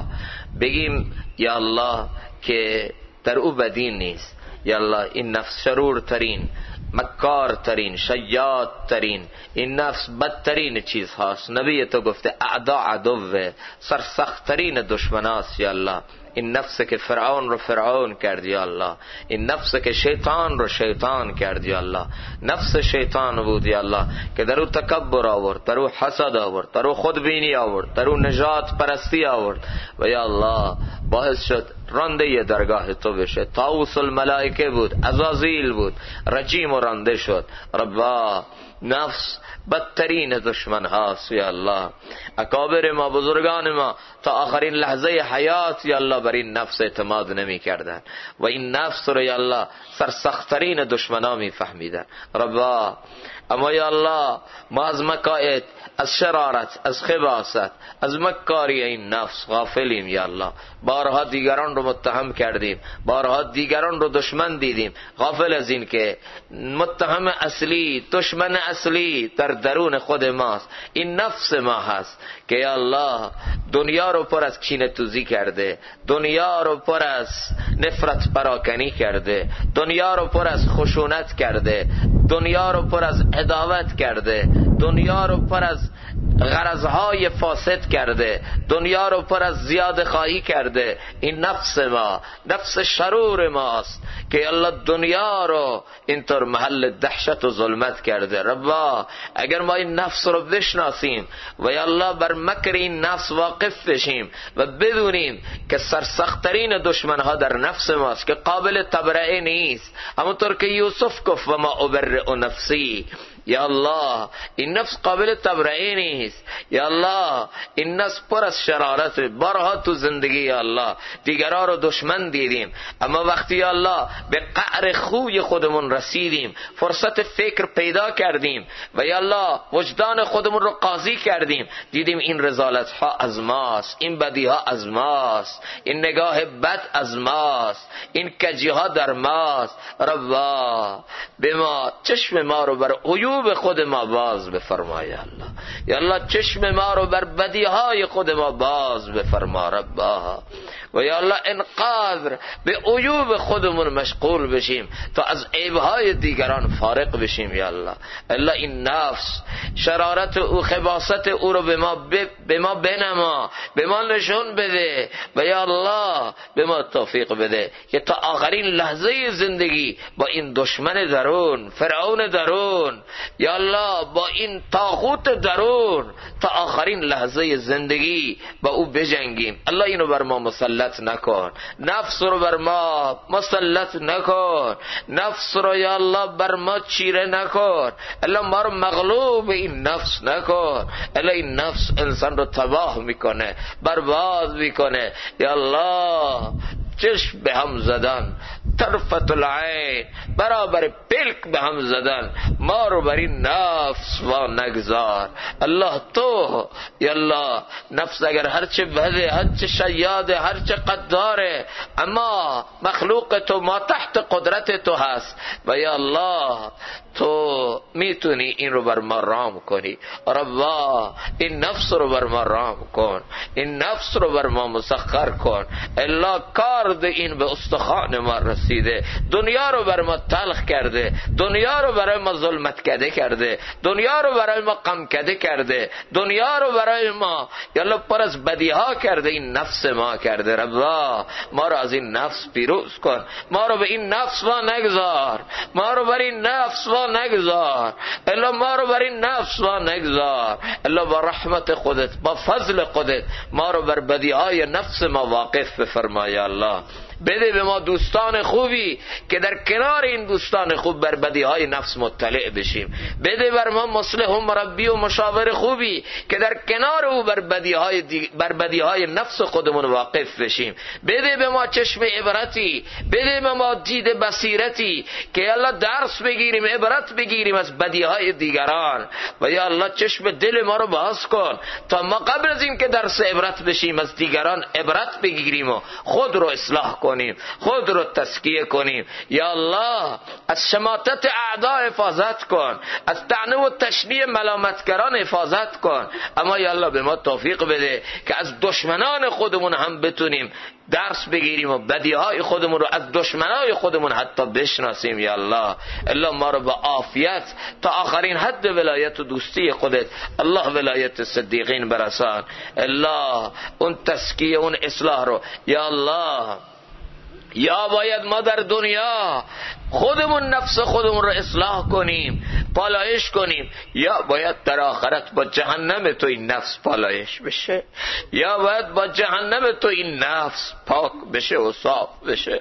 بگیم یا الله که در او بدی نیست. یا الله این نفس شرور ترین، مکار ترین، شیاد ترین، این نفس بدترین چیز هاست. نبی تو گفته اعدا عدوه، سرسخت ترین دشمن هاست. یا الله این نفس که فرعون رو فرعون کرد یا الله، این نفس که شیطان رو شیطان کرد یا الله، نفس شیطان بود یا الله که در او تکبر آورد، در او حسد آورد، در او خودبینی آورد، در او نجات پرستی آورد و یا الله باعث شد رانده درگاه تو بشه. طاووس الملائکه بود، عزازیل بود، رجیم و رانده شد. ربا نفس بدترین دشمن هاست یا الله. اکابر ما، بزرگان ما تا آخرین لحظه حیات یا الله بر این نفس اعتماد نمی کردن و این نفس رو یا الله سرسخترین دشمنا می فهمیدن. ربا اما یا الله ما از مکائد، از شرارت، از خباثت، از مکاری این نفس غافلیم یا الله. بارها دیگران رو متهم کردیم، بارها دیگران رو دشمن دیدیم، غافل از این که متهم اصلی، دشمن اصلی در درون خود ماست، این نفس ما هست که یا الله دنیا رو پر از کینه توزی کرده، دنیا رو پر از نفرت پراکنی کرده، دنیا رو پر از خشونت کرده، دنیا رو پر از عداوت کرده، دنیا رو پر از غرضهای فاسد کرده، دنیا رو پر از زیاده خواهی کرده. این نفس ما، نفس شرور ماست که الله دنیا رو اینطور محل دهشت و ظلمت کرده. ربا اگر ما این نفس رو بشناسیم و یا الله بر مکر این نفس واقف بشیم و بدونیم که سرسخترین دشمنها در نفس ماست که قابل تبرئه نیست، همونطور که یوسف گفت و ما ابرئ نفسی، یا الله این نفس قابل تبرئه نیست. یا الله این نفس پر از شرارت. بارها تو زندگی یا الله دیگران رو دشمن دیدیم، اما وقتی یا الله به قعر خوی خودمون رسیدیم، فرصت فکر پیدا کردیم و یا الله وجدان خودمون رو قاضی کردیم، دیدیم این رذالت ها از ماست، این بدی ها از ماست، این نگاه بد از ماست، این کجی ها در ماست. ربا به ما چشم ما رو بر عیوب خود ما باز بفرما یا الله. یا الله چشم ما رو بر بدیهای خود ما باز بفرما ربا. و یا الله انقدر به عیوب خودمون مشغول بشیم تا از عیبهای دیگران فارغ بشیم یا الله. الله این نفس شرارت او، خباثت او رو به ما بنما، به ما نشون بده و یا الله به ما توفیق بده که تا آخرین لحظه زندگی با این دشمن درون، فرعون درون، یا الله با این طاغوت درون تا آخرین لحظه زندگی با او بجنگیم. الله اینو بر ما مسلط نکن، نفس رو بر ما مسلط نکن، نفس رو یا الله بر ما چیره نکن، الله ما رو مغلوب این نفس نکن. الله این نفس انسان رو تباه میکنه، برباد میکنه. یا الله چشم به هم زدن، طرفت العین برابر پلک به هم زدن، ما رو بر این نفس و نگذار. الله تو یا الله نفس اگر هرچه بده، هرچه شیاده، هرچه قداره، اما مخلوق تو ما تحت قدرت تو هست و یا الله تو میتونی این رو بر ما رام کنی. ربا این نفس رو بر ما رام کن، این نفس رو بر ما مسخر کن. الله کارد این به استخوان ما رسید ترسیده، دنیا رو برای ما تلخ کرده، دنیا رو برای ما ظلمت کده کرده، دنیا رو برای ما غم کده کرده، دنیا رو برای ما یالا پر از بدی ها کرده، این نفس ما کرده. ربا ما رو از این نفس پیروز کن، ما رو به این نفس وا نگذار، ما رو بر این نفس وا نگذار، الا ما رو بر این نفس وا نگذار، الا با رحمت خودت با فضل خودت ما رو بر بدی های نفس ما واقف بفرما یا الله. بده به ما دوستان خوبی که در کنار این دوستان خوب بر بدی های نفس مطلع بشیم. بده بر ما مصلح و مربی و مشاور خوبی که در کنار او بر بدی های نفس خودمون واقف بشیم. بده به ما چشم عبرتی، بده به ما دید بصیرتی که یا الله درس بگیریم، عبرت بگیریم از بدی های دیگران. و یا الله چشم دل ما رو باز کن تا ما قبل از این که درس عبرت بشیم از دیگران عبرت بگیریم و خود رو اصلاح کنیم، خود رو تزکیه کنیم. یا الله از شماتت اعدا حفاظت کن، از طعنه و تشنیع ملامتگران حفاظت کن. اما یا الله به ما توفیق بده که از دشمنان خودمون هم بتونیم درس بگیریم و بدیهای خودمون رو از دشمنای خودمون حتی بشناسیم. یا الله الله ما رو با عافیت تا آخرین حد ولایت و دوستی خودت الله ولایت صدیقین برسان. الله اون تزکیه اون اصلاح رو یا الله، یا باید ما در دنیا خودمون نفس خودمون رو اصلاح کنیم، پالایش کنیم، یا باید در آخرت با جهنم تو این نفس پالایش بشه، یا باید با جهنم تو این نفس پاک بشه و صاف بشه.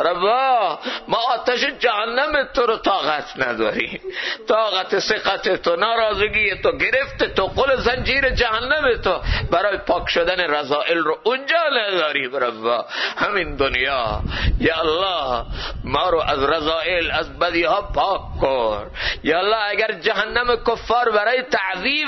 ربا ما آتش جهنم تو رو طاقت نداریم، طاقت سقط تو، ناراضگی تو، گرفت تو، قل زنجیر جهنم تو برای پاک شدن رذائل رو اونجا نداریم. ربا همین دنیا یا الله ما رو از رذائل از بدی ها پاک کن. یا الله اگر جهنم کفار برای تعذیب،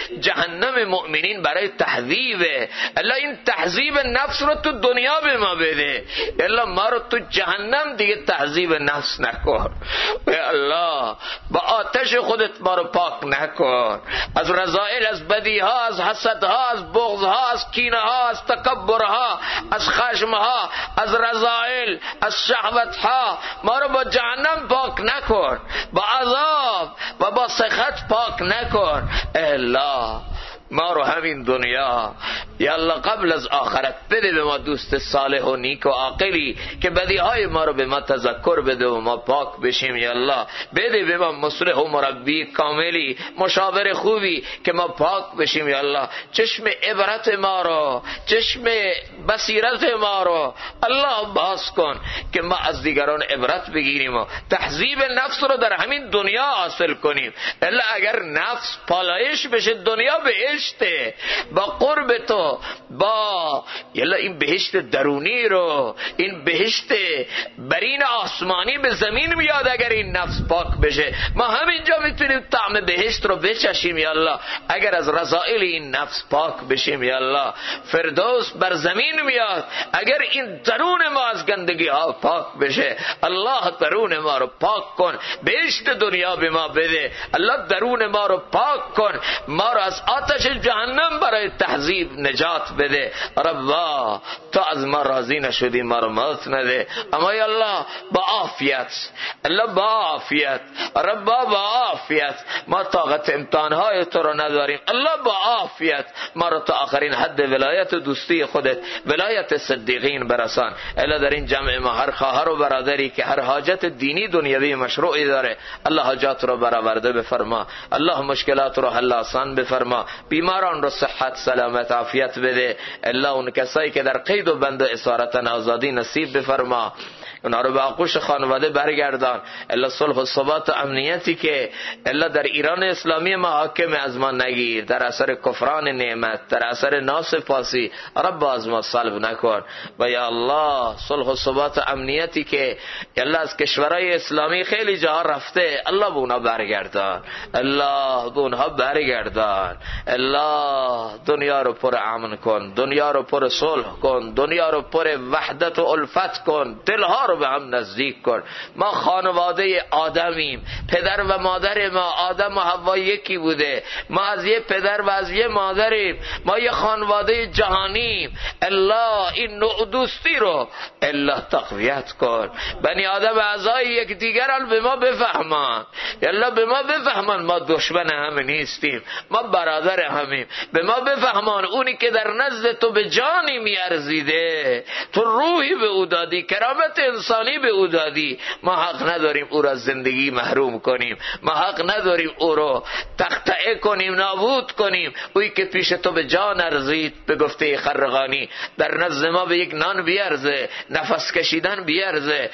جهنم مؤمنین برای تهذیب، الله این تهذیب نفس رو تو دنیا به ما بده. یا الله ما رو تو جهنم دیگه تهذیب نفس نکن. یا الله با آتش خودت ما رو پاک نکن از رذائل، از بدی ها، از حسد ها، از بغض ها، از کینه ها، از تکبر ها، از خشم ها، از رذائل، از شهوت ها. ما رو با جهنم پاک نکن، با عذاب و با سخط پاک نکن. الله ما رو همین دنیا یا الله قبل از آخرت بده به ما دوست صالح و نیک و عاقلی که بدی های ما رو به ما تذکر بده و ما پاک بشیم. یا الله بده به ما مصلح و مربی کاملی، مشاور خوبی که ما پاک بشیم. یا الله چشم عبرت ما رو، چشم بصیرت ما رو الله باز کن که ما از دیگران عبرت بگیریم و تهذیب نفس رو در همین دنیا حاصل کنیم. الا اگر نفس پالایش بشه دنیا بهشته، با قرب تو، با یلا این بهشت درونی رو، این بهشت برین آسمانی به زمین میاد اگر این نفس پاک بشه. ما همینجا میتونیم طعم بهشت رو بچشیم. یا الله اگر از رذائل این نفس پاک بشیم. یا الله فردوس بر زمین میاد اگر این درون ما از گندگی ها پاک بشه. الله درون ما رو پاک کن، بهشت دنیا به ما بده. الله درون ما رو پاک کن، ما رو از آتش جهنم برای تهذیب نجات بده. ربا تو از ما راضی نشدی ما رو موت نده، اما یا الله با عافیت، الله با عافیت، ربا با عافیت ما طاقت امتحانهای تو رو نداریم. الله با عافیت ما رو تا آخرین حد ولایت و دوستی خودت، ولایت صدیقین برسان. الله در این جمع ما هر خواهر و برادری که هر حاجت دینی دنیوی مشروعی داره الله حاجات رو برآورده بفرما. الله مشکلات رو حل آسان بفرما، بیماران رو صحت سلامت عافیت بده. الله اون کسایی که در قید و بند و اسارت آزادی نصیب بفرما، اونا رو به آغوش خانواده برگردان. الله صلح و ثبات و امنیتی که الله در ایران اسلامی ما حاکم از ما نگیر، در اثر کفران نعمت، در اثر ناسپاسی رب از ما سلب نکن. و یا الله صلح و ثبات و امنیتی که الله از کشورهای اسلامی خیلی جاها رفته الله به اونا برگردان، الله به اونها برگردان. الله دنیا رو پر امن کن، دنیا رو پر صلح کن، دنیا رو پر وحدت و الفت کن، دلها رو رو به هم نزدیک کن. ما خانواده آدمیم، پدر و مادر ما آدم و حوا یکی بوده، ما از یه پدر و از یه مادریم، ما یه خانواده جهانیم. الله این نوع دوستی رو الله تقویت کن. بنی آدم اعضای یک دیگران به ما بفهمان، الله به ما بفهمان ما دشمن هم نیستیم، ما برادر همیم. به ما بفهمان اونی که در نزد تو به جانی میارزیده، تو روحی به او دادی، کرامت انسانی به او دادی، ما حق نداریم او را زندگی محروم کنیم، ما حق نداریم او را تقطعه کنیم، نابود کنیم. اویی که پیش تو به جان ارزید، به گفته خرقانی در نزد ما به یک نان بیارزه، نفس کشیدن بیارزه.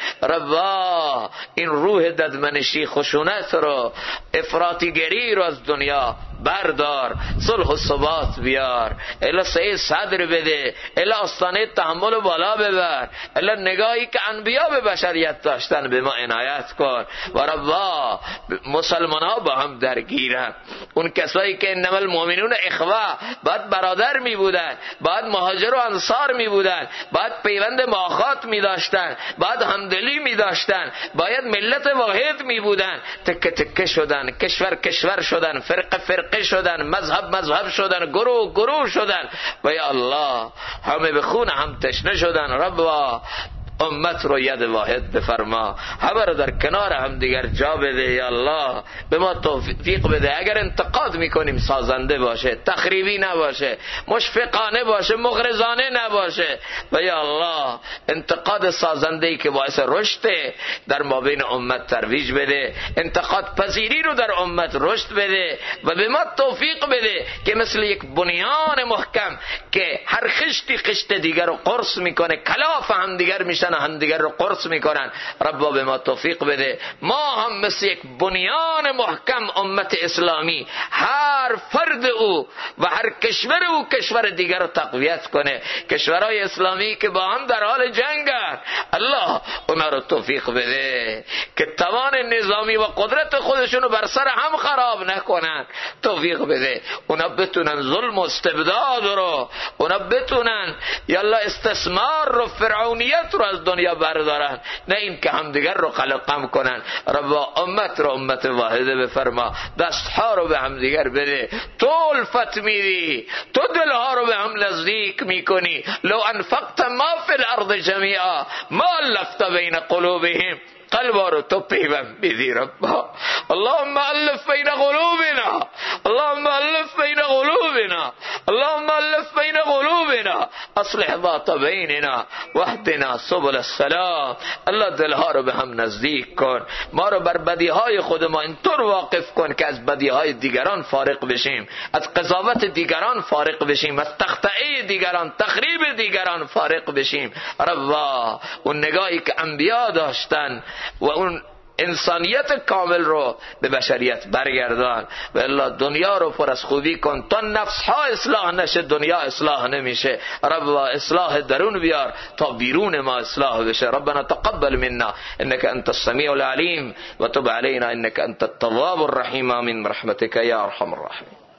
ربا این روح ددمنشی خشونت رو، افراطیگری رو از دنیا بردار، صلح و ثبات بیار. الا سعی صدر بده، الا آستانه تحمل بالا ببر، الا نگاهی که انبیا به بشریت داشتن به ما عنایت کن. و ربا مسلمان ها با هم درگیرن، اون کسایی که انما المؤمنون اخوه، بعد برادر می بودن، بعد مهاجر و انصار می بودن، بعد پیوند مؤاخات می داشتن، بعد همدلی می داشتن، باید ملت واحد می بودن. تکه تکه شدن، کشور کشور شدن، فرقه فرقه شدن، مذهب مذهب شدن، گروه گروه شدن. و یا الله همه به خون هم تشنه شدن. ربا امت رو ید واحد بفرما، همه رو در کنار هم دیگر جا بده. یا الله به ما توفیق بده. اگر انتقاد میکنیم سازنده باشه، تخریبی نباشه، مشفقانه باشه، مغرضانه نباشه. و یا الله انتقاد سازنده‌ای که باعث رشد در مابین امت ترویج بده، انتقاد پذیری رو در امت رشد بده و به ما توفیق بده که مثل یک بنیان محکم که هر خشتی خشت دیگر رو قرص میکنه، کلاف هم دیگر میشن، هم دیگر رو قرص میکنن. ربا به ما توفیق بده ما هم مثل یک بنیان محکم امت اسلامی، هر فرد او و هر کشور او کشور دیگر رو تقویت کنه. کشورهای اسلامی که با هم در حال جنگن، الله اونا رو توفیق بده که توان نظامی و قدرت خودشونو بر سر هم خراب نکنن. توفیق بده اونا بتونن ظلم و استبداد رو، اونا بتونن یالله استثمار رو، فرعونیت رو از دنیا بردارن، نه این که همدیگر رو قلقم کنن. ربا امت رو امت واحده بفرما، دستها رو به همدیگر بده. تو الفت میدی، تو دلها رو به هم نزدیک میکنی. لو انفقت ما فی الارض جمیعا ما الفت بین قلوبهم. قلبا رو تو پیوند بیدی ربا. اللهم الف بین قلوبنا، اللهم الف بین قلوبنا، اللهم الف بین قلوبنا، اصلح ذات بیننا واهدنا سبل السلام. الله دلها رو به هم نزدیک کن، ما رو بر بدیهای خود ما اینطور واقف کن که از بدیهای دیگران فارق بشیم، از قضاوت دیگران فارق بشیم، از تقطعه دیگران، تخریب دیگران فارق بشیم. ربا اون نگاهی که انبیا داشتن و اون انسانیت کامل رو به بشریت برگردان. و الله دنیا رو پر از خوبی کن تا نفس ها اصلاح نشه، دنیا اصلاح نمیشه. ربا اصلاح درون بیار تا بیرون ما اصلاح بشه. ربنا تقبل منا انك انت السميع العليم وتب علينا انك انت التواب الرحيم من رحمتك يا ارحم الراحمين.